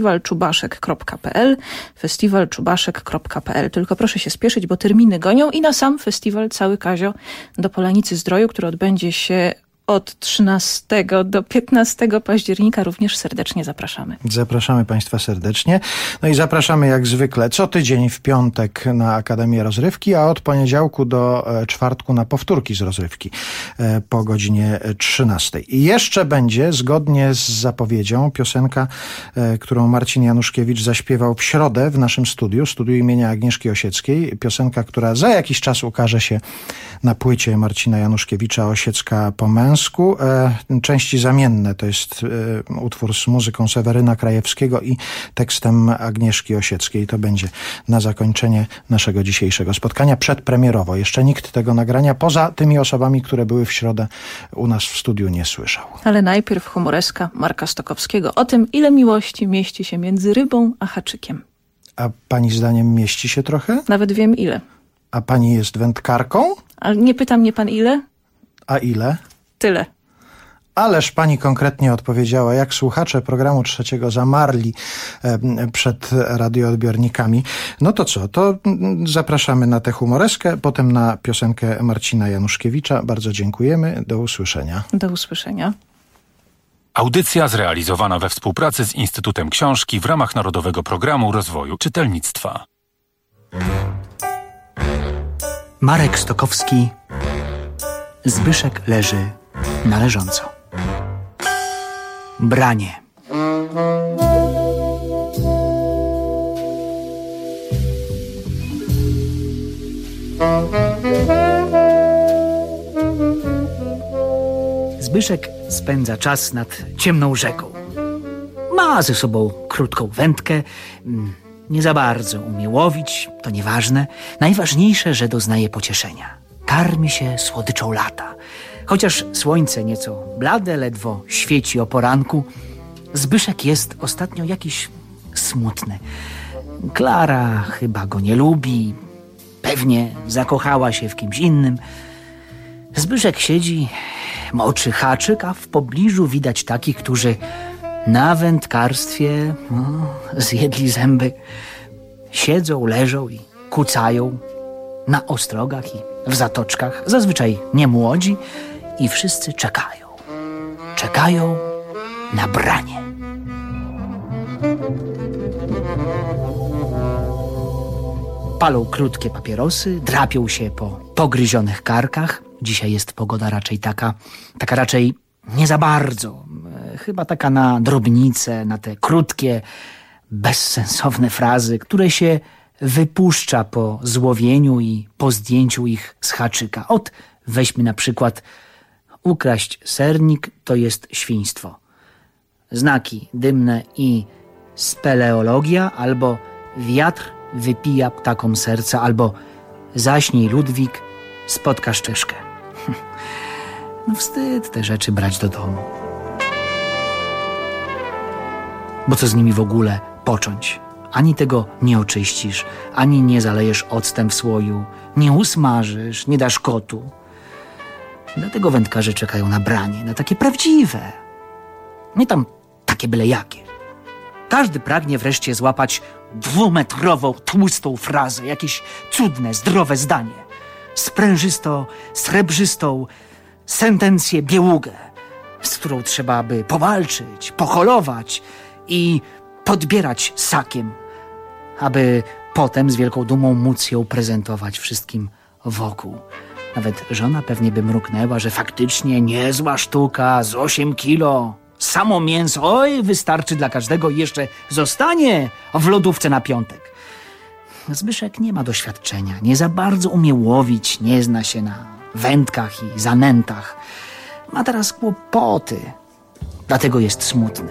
festiwalczubaszek.pl. Tylko proszę się spieszyć, bo terminy gonią i na sam festiwal Cały Kazio do Polenicy-Zdroju, który odbędzie się od 13 do 15 października. Również serdecznie zapraszamy. Zapraszamy państwa serdecznie. No i zapraszamy jak zwykle co tydzień w piątek na Akademię Rozrywki, a od poniedziałku do czwartku na powtórki z rozrywki po godzinie 13. I jeszcze będzie, zgodnie z zapowiedzią, piosenka, którą Marcin Januszkiewicz zaśpiewał w środę w naszym studiu imienia Agnieszki Osieckiej. Piosenka, która za jakiś czas ukaże się na płycie Marcina Januszkiewicza Osiecka po męsku. Części zamienne to jest utwór z muzyką Seweryna Krajewskiego i tekstem Agnieszki Osieckiej. To będzie na zakończenie naszego dzisiejszego spotkania przedpremierowo. Jeszcze nikt tego nagrania poza tymi osobami, które były w środę u nas w studiu, nie słyszał. Ale najpierw humoreska Marka Stokowskiego o tym, ile miłości mieści się między rybą a haczykiem. A pani zdaniem mieści się trochę? Nawet wiem ile. A pani jest wędkarką? Ale nie pyta mnie pan ile? A ile? Tyle. Ależ pani konkretnie odpowiedziała, jak słuchacze programu trzeciego zamarli przed radioodbiornikami. No to co, to zapraszamy na tę humoreskę, potem na piosenkę Marcina Januszkiewicza. Bardzo dziękujemy. Do usłyszenia. Do usłyszenia. Audycja zrealizowana we współpracy z Instytutem Książki w ramach Narodowego Programu Rozwoju Czytelnictwa. Marek Stokowski. Zbyszek leży na leżąco. Branie. Zbyszek spędza czas nad ciemną rzeką. Ma ze sobą krótką wędkę. Nie za bardzo umie łowić, to nieważne. Najważniejsze, że doznaje pocieszenia. Karmi się słodyczą lata. Chociaż słońce nieco blade, ledwo świeci o poranku, Zbyszek jest ostatnio jakiś smutny. Klara chyba go nie lubi. Pewnie zakochała się w kimś innym. Zbyszek siedzi, moczy haczyk, a w pobliżu widać takich, którzy na wędkarstwie zjedli zęby. Siedzą, leżą i kucają na ostrogach i w zatoczkach. Zazwyczaj nie młodzi i wszyscy czekają. Czekają na branie. Palą krótkie papierosy, drapią się po pogryzionych karkach. Dzisiaj jest pogoda raczej taka raczej nie za bardzo. Chyba taka na drobnice, na te krótkie, bezsensowne frazy, które się wypuszcza po złowieniu i po zdjęciu ich z haczyka. Weźmy na przykład: ukraść sernik to jest świństwo. Znaki dymne i speleologia, albo wiatr wypija ptakom serca, albo zaśnij Ludwik, spotka szczeszkę. No wstyd te rzeczy brać do domu. Bo co z nimi w ogóle począć? Ani tego nie oczyścisz, ani nie zalejesz octem w słoju, nie usmażysz, nie dasz kotu. Dlatego wędkarze czekają na branie, na takie prawdziwe. Nie tam takie byle jakie. Każdy pragnie wreszcie złapać 2-metrową, tłustą frazę, jakieś cudne, zdrowe zdanie. Sprężystą, srebrzystą sentencję białugę, z którą trzeba by powalczyć, poholować i podbierać sakiem, aby potem z wielką dumą móc ją prezentować wszystkim wokół. Nawet żona pewnie by mruknęła, że faktycznie niezła sztuka, z 8 kilo. Samo mięso, oj, wystarczy dla każdego i jeszcze zostanie w lodówce na piątek. Zbyszek nie ma doświadczenia, nie za bardzo umie łowić, nie zna się na wędkach i zanętach. Ma teraz kłopoty, dlatego jest smutny.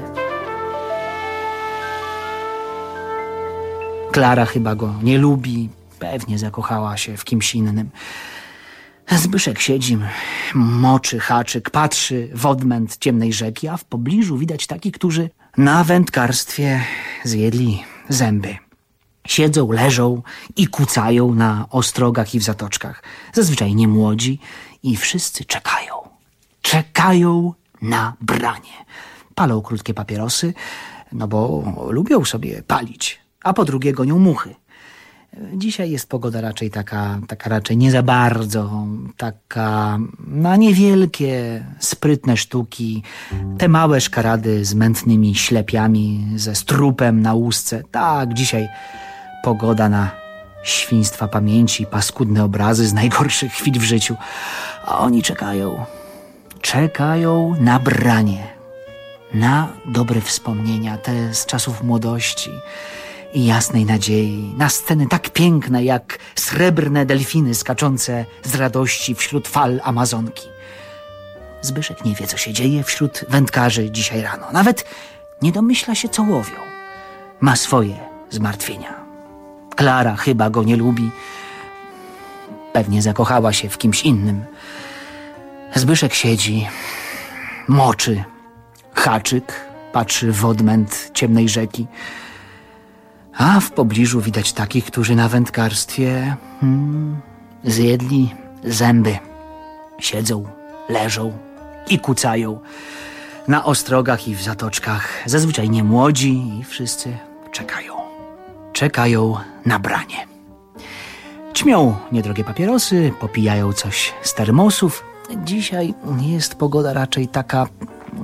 Klara chyba go nie lubi, pewnie zakochała się w kimś innym. Zbyszek siedzi, moczy haczyk, patrzy w odmęt ciemnej rzeki, a w pobliżu widać takich, którzy na wędkarstwie zjedli zęby. Siedzą, leżą i kucają na ostrogach i w zatoczkach. Zazwyczaj nie młodzi i wszyscy czekają. Czekają na branie. Palą krótkie papierosy, no bo lubią sobie palić, a po drugie gonią muchy. Dzisiaj jest pogoda raczej taka raczej nie za bardzo, taka na niewielkie, sprytne sztuki, te małe szkarady z mętnymi ślepiami, ze strupem na łusce. Tak, dzisiaj pogoda na świństwa pamięci, paskudne obrazy z najgorszych chwil w życiu. A oni czekają na branie, na dobre wspomnienia, te z czasów młodości i jasnej nadziei, na sceny tak piękne jak srebrne delfiny skaczące z radości wśród fal Amazonki. Zbyszek nie wie, co się dzieje wśród wędkarzy dzisiaj rano. Nawet nie domyśla się, co łowią. Ma swoje zmartwienia. Klara chyba go nie lubi. Pewnie zakochała się w kimś innym. Zbyszek siedzi, moczy haczyk, patrzy w odmęt ciemnej rzeki. A w pobliżu widać takich, którzy na wędkarstwie zjedli zęby. Siedzą, leżą i kucają na ostrogach i w zatoczkach. Zazwyczaj nie młodzi i wszyscy czekają. Czekają na branie. Ćmią niedrogie papierosy, popijają coś z termosów. Dzisiaj jest pogoda raczej taka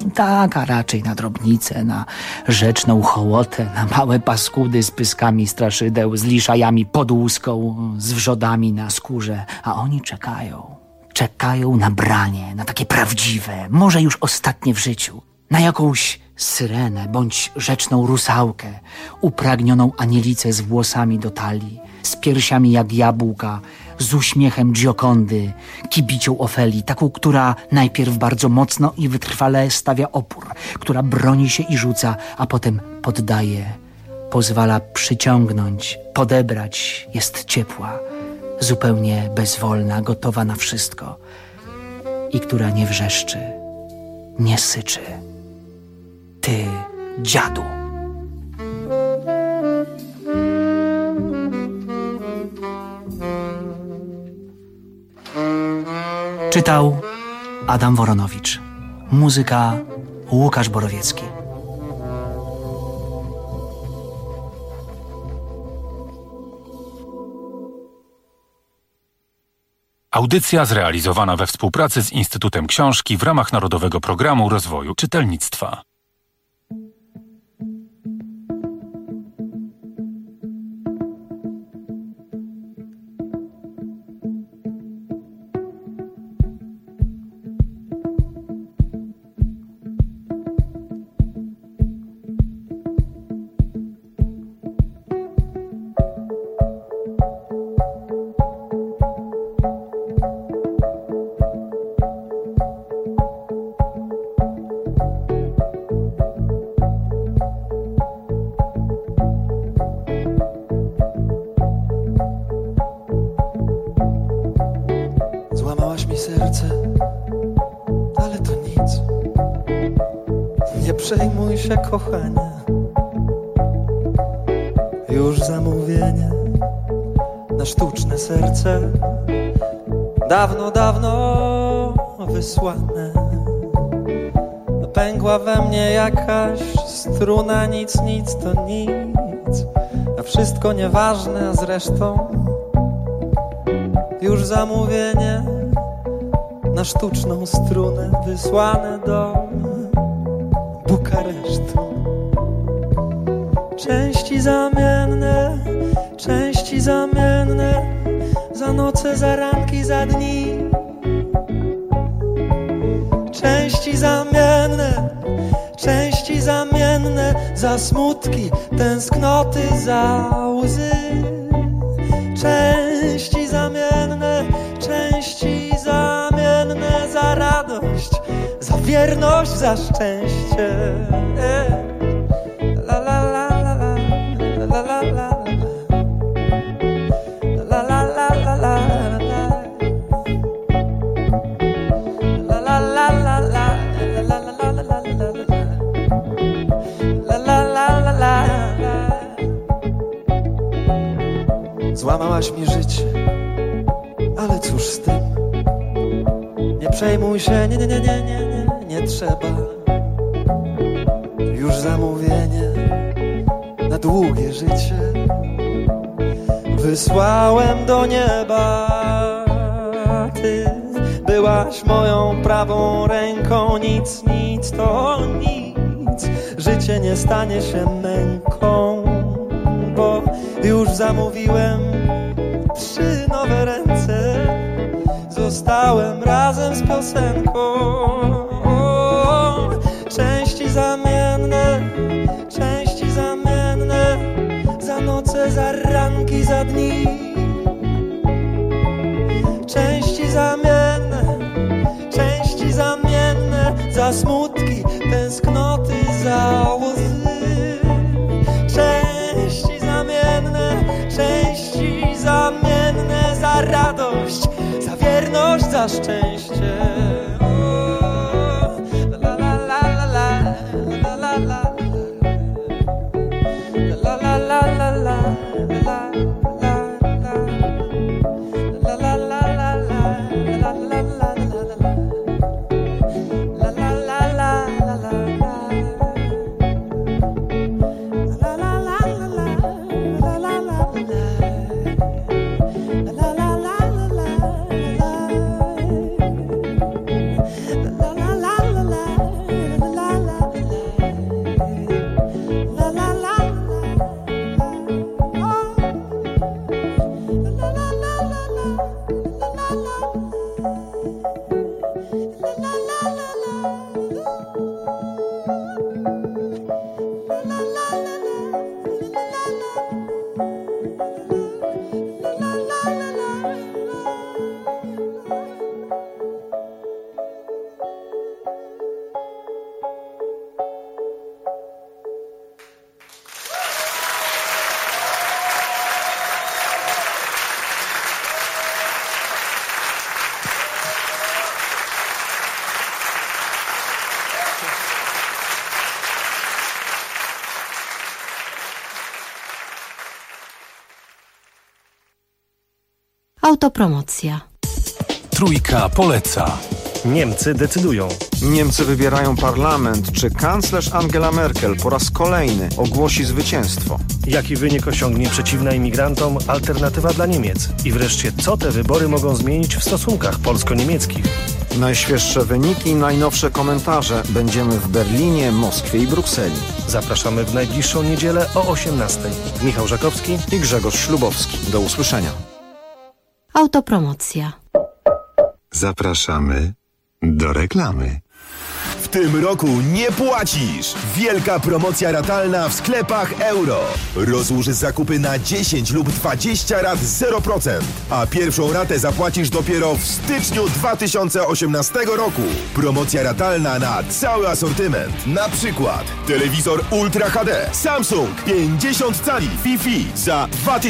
Tak, a raczej na drobnicę, na rzeczną hołotę, na małe paskudy z pyskami straszydeł, z liszajami pod łuską, z wrzodami na skórze. A oni czekają. Czekają na branie, na takie prawdziwe, może już ostatnie w życiu. Na jakąś syrenę bądź rzeczną rusałkę, upragnioną anielicę z włosami do talii, z piersiami jak jabłka, z uśmiechem Giokondy, kibicią Ofelii, taką, która najpierw bardzo mocno i wytrwale stawia opór, która broni się i rzuca, a potem poddaje, pozwala przyciągnąć, podebrać, jest ciepła, zupełnie bezwolna, gotowa na wszystko i która nie wrzeszczy, nie syczy. Ty, dziadu. Czytał Adam Woronowicz. Muzyka Łukasz Borowiecki. Audycja zrealizowana we współpracy z Instytutem Książki w ramach Narodowego Programu Rozwoju Czytelnictwa. Złamałaś mi serce, ale to nic. Nie przejmuj się, kochanie. Już zamówienie na sztuczne serce dawno, dawno wysłane. Pękła we mnie jakaś struna, nic, nic to nic, a wszystko nieważne, a zresztą już zamówienie na sztuczną strunę wysłane do Bukaresztu. Części zamienne, za noce, za ranki, za dni. Części zamienne, za smutki, tęsknoty, za łzy. Części zamienne, za radość, za wierność, za szczęście. La la la la la, la la la la, la la la la la, la la la la la, la la la la la, la la la la la. Złamałaś mi życie, ale cóż z tym? Nie przejmuj się, nie trzeba. Już zamówienie na długie życie wysłałem do nieba. Ty byłaś moją prawą ręką, nic, nic to nic. Życie nie stanie się męką, bo już zamówiłem 3 nowe ręce. Zostałem razem z piosenką. Części zamienne, za noce, za ranki, za dni. Części zamienne, za smutki, tęsknoty, za łzy. Części zamienne, za radość, za wierność, za szczęście. La la la la la, la la la la, la la la la la, la la la la la, la la la la. Autopromocja. Trójka poleca. Niemcy decydują. Niemcy wybierają parlament. Czy kanclerz Angela Merkel po raz kolejny ogłosi zwycięstwo? Jaki wynik osiągnie przeciwna imigrantom alternatywa dla Niemiec? I wreszcie, co te wybory mogą zmienić w stosunkach polsko-niemieckich? Najświeższe wyniki, najnowsze komentarze. Będziemy w Berlinie, Moskwie i Brukseli. Zapraszamy w najbliższą niedzielę o 18:00. Michał Żakowski i Grzegorz Ślubowski. Do usłyszenia. Autopromocja. Zapraszamy do reklamy. W tym roku nie płacisz! Wielka promocja ratalna w sklepach Euro. Rozłóż zakupy na 10 lub 20 rat 0%, a pierwszą ratę zapłacisz dopiero w styczniu 2018 roku. Promocja ratalna na cały asortyment. Na przykład telewizor Ultra HD Samsung 50 cali Wi-Fi za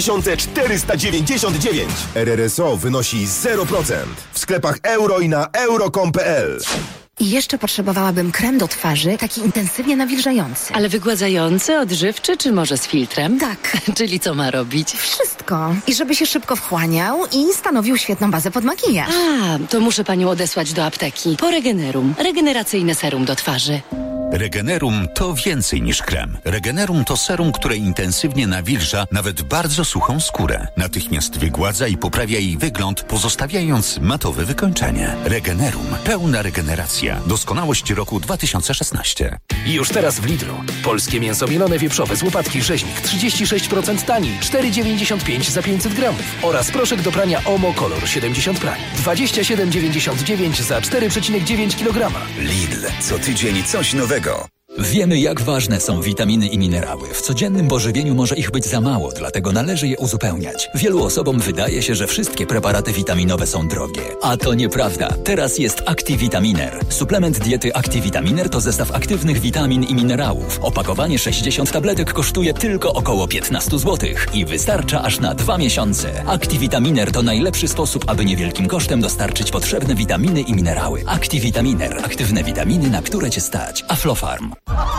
2499. RRSO wynosi 0%. W sklepach Euro i na euro.com.pl. I jeszcze potrzebowałabym krem do twarzy, taki intensywnie nawilżający. Ale wygładzający, odżywczy, czy może z filtrem? Tak. Czyli co ma robić? Wszystko. I żeby się szybko wchłaniał i stanowił świetną bazę pod makijaż. A, to muszę panią odesłać do apteki. Po Regenerum. Regeneracyjne serum do twarzy. Regenerum to więcej niż krem. Regenerum to serum, które intensywnie nawilża nawet bardzo suchą skórę. Natychmiast wygładza i poprawia jej wygląd, pozostawiając matowe wykończenie. Regenerum. Pełna regeneracja. Doskonałość roku 2016. Już teraz w Lidlu. Polskie mięso mielone wieprzowe z łopatki rzeźnik 36% taniej, 4,95 za 500 gramów. Oraz proszek do prania Omo Color 70 prań, 27,99 za 4,9 kg. Lidl. Co tydzień coś nowego. Wiemy, jak ważne są witaminy i minerały. W codziennym pożywieniu może ich być za mało, dlatego należy je uzupełniać. Wielu osobom wydaje się, że wszystkie preparaty witaminowe są drogie. A to nieprawda. Teraz jest ActiVitaminer. Suplement diety ActiVitaminer to zestaw aktywnych witamin i minerałów. Opakowanie 60 tabletek kosztuje tylko około 15 zł i wystarcza aż na 2 miesiące. ActiVitaminer to najlepszy sposób, aby niewielkim kosztem dostarczyć potrzebne witaminy i minerały. ActiVitaminer. Aktywne witaminy, na które Cię stać. Aflofarm.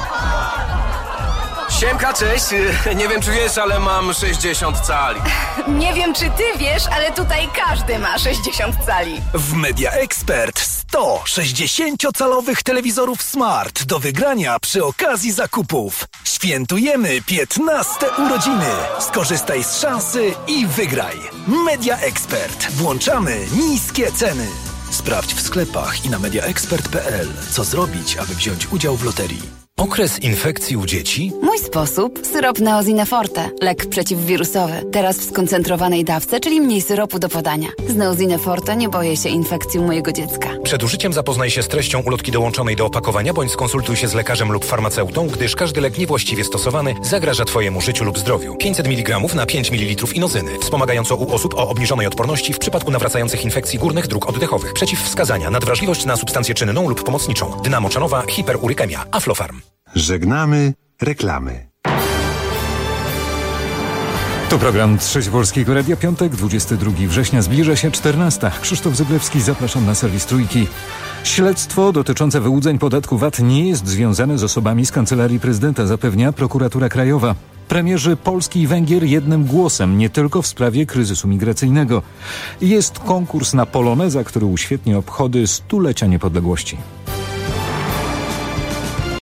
Siemka, cześć. Nie wiem, czy wiesz, ale mam 60 cali. Nie wiem, czy ty wiesz, ale tutaj każdy ma 60 cali. W Media Expert 100 60-calowych telewizorów smart do wygrania przy okazji zakupów. Świętujemy 15 urodziny. Skorzystaj z szansy i wygraj. Media Expert. Włączamy niskie ceny. Sprawdź w sklepach i na mediaexpert.pl, co zrobić, aby wziąć udział w loterii. Okres infekcji u dzieci? Mój sposób? Syrop Neozine Forte. Lek przeciwwirusowy. Teraz w skoncentrowanej dawce, czyli mniej syropu do podania. Z Neozine Forte nie boję się infekcji u mojego dziecka. Przed użyciem zapoznaj się z treścią ulotki dołączonej do opakowania, bądź skonsultuj się z lekarzem lub farmaceutą, gdyż każdy lek niewłaściwie stosowany zagraża Twojemu życiu lub zdrowiu. 500 mg na 5 ml inozyny. Wspomagająco u osób o obniżonej odporności w przypadku nawracających infekcji górnych dróg oddechowych. Przeciwwskazania: nadwrażliwość na substancję czynną lub pomocniczą. Dynamoczanowa, hiperurykemia. Aflofarm. Żegnamy reklamy. To program Trzeci Polskiego Radia, piątek, 22 września, zbliża się 14. Krzysztof Zyglewski, zapraszam na serwis Trójki. Śledztwo dotyczące wyłudzeń podatku VAT nie jest związane z osobami z Kancelarii Prezydenta, zapewnia Prokuratura Krajowa. Premierzy Polski i Węgier jednym głosem, nie tylko w sprawie kryzysu migracyjnego. Jest konkurs na poloneza, który uświetni obchody 100-lecia niepodległości.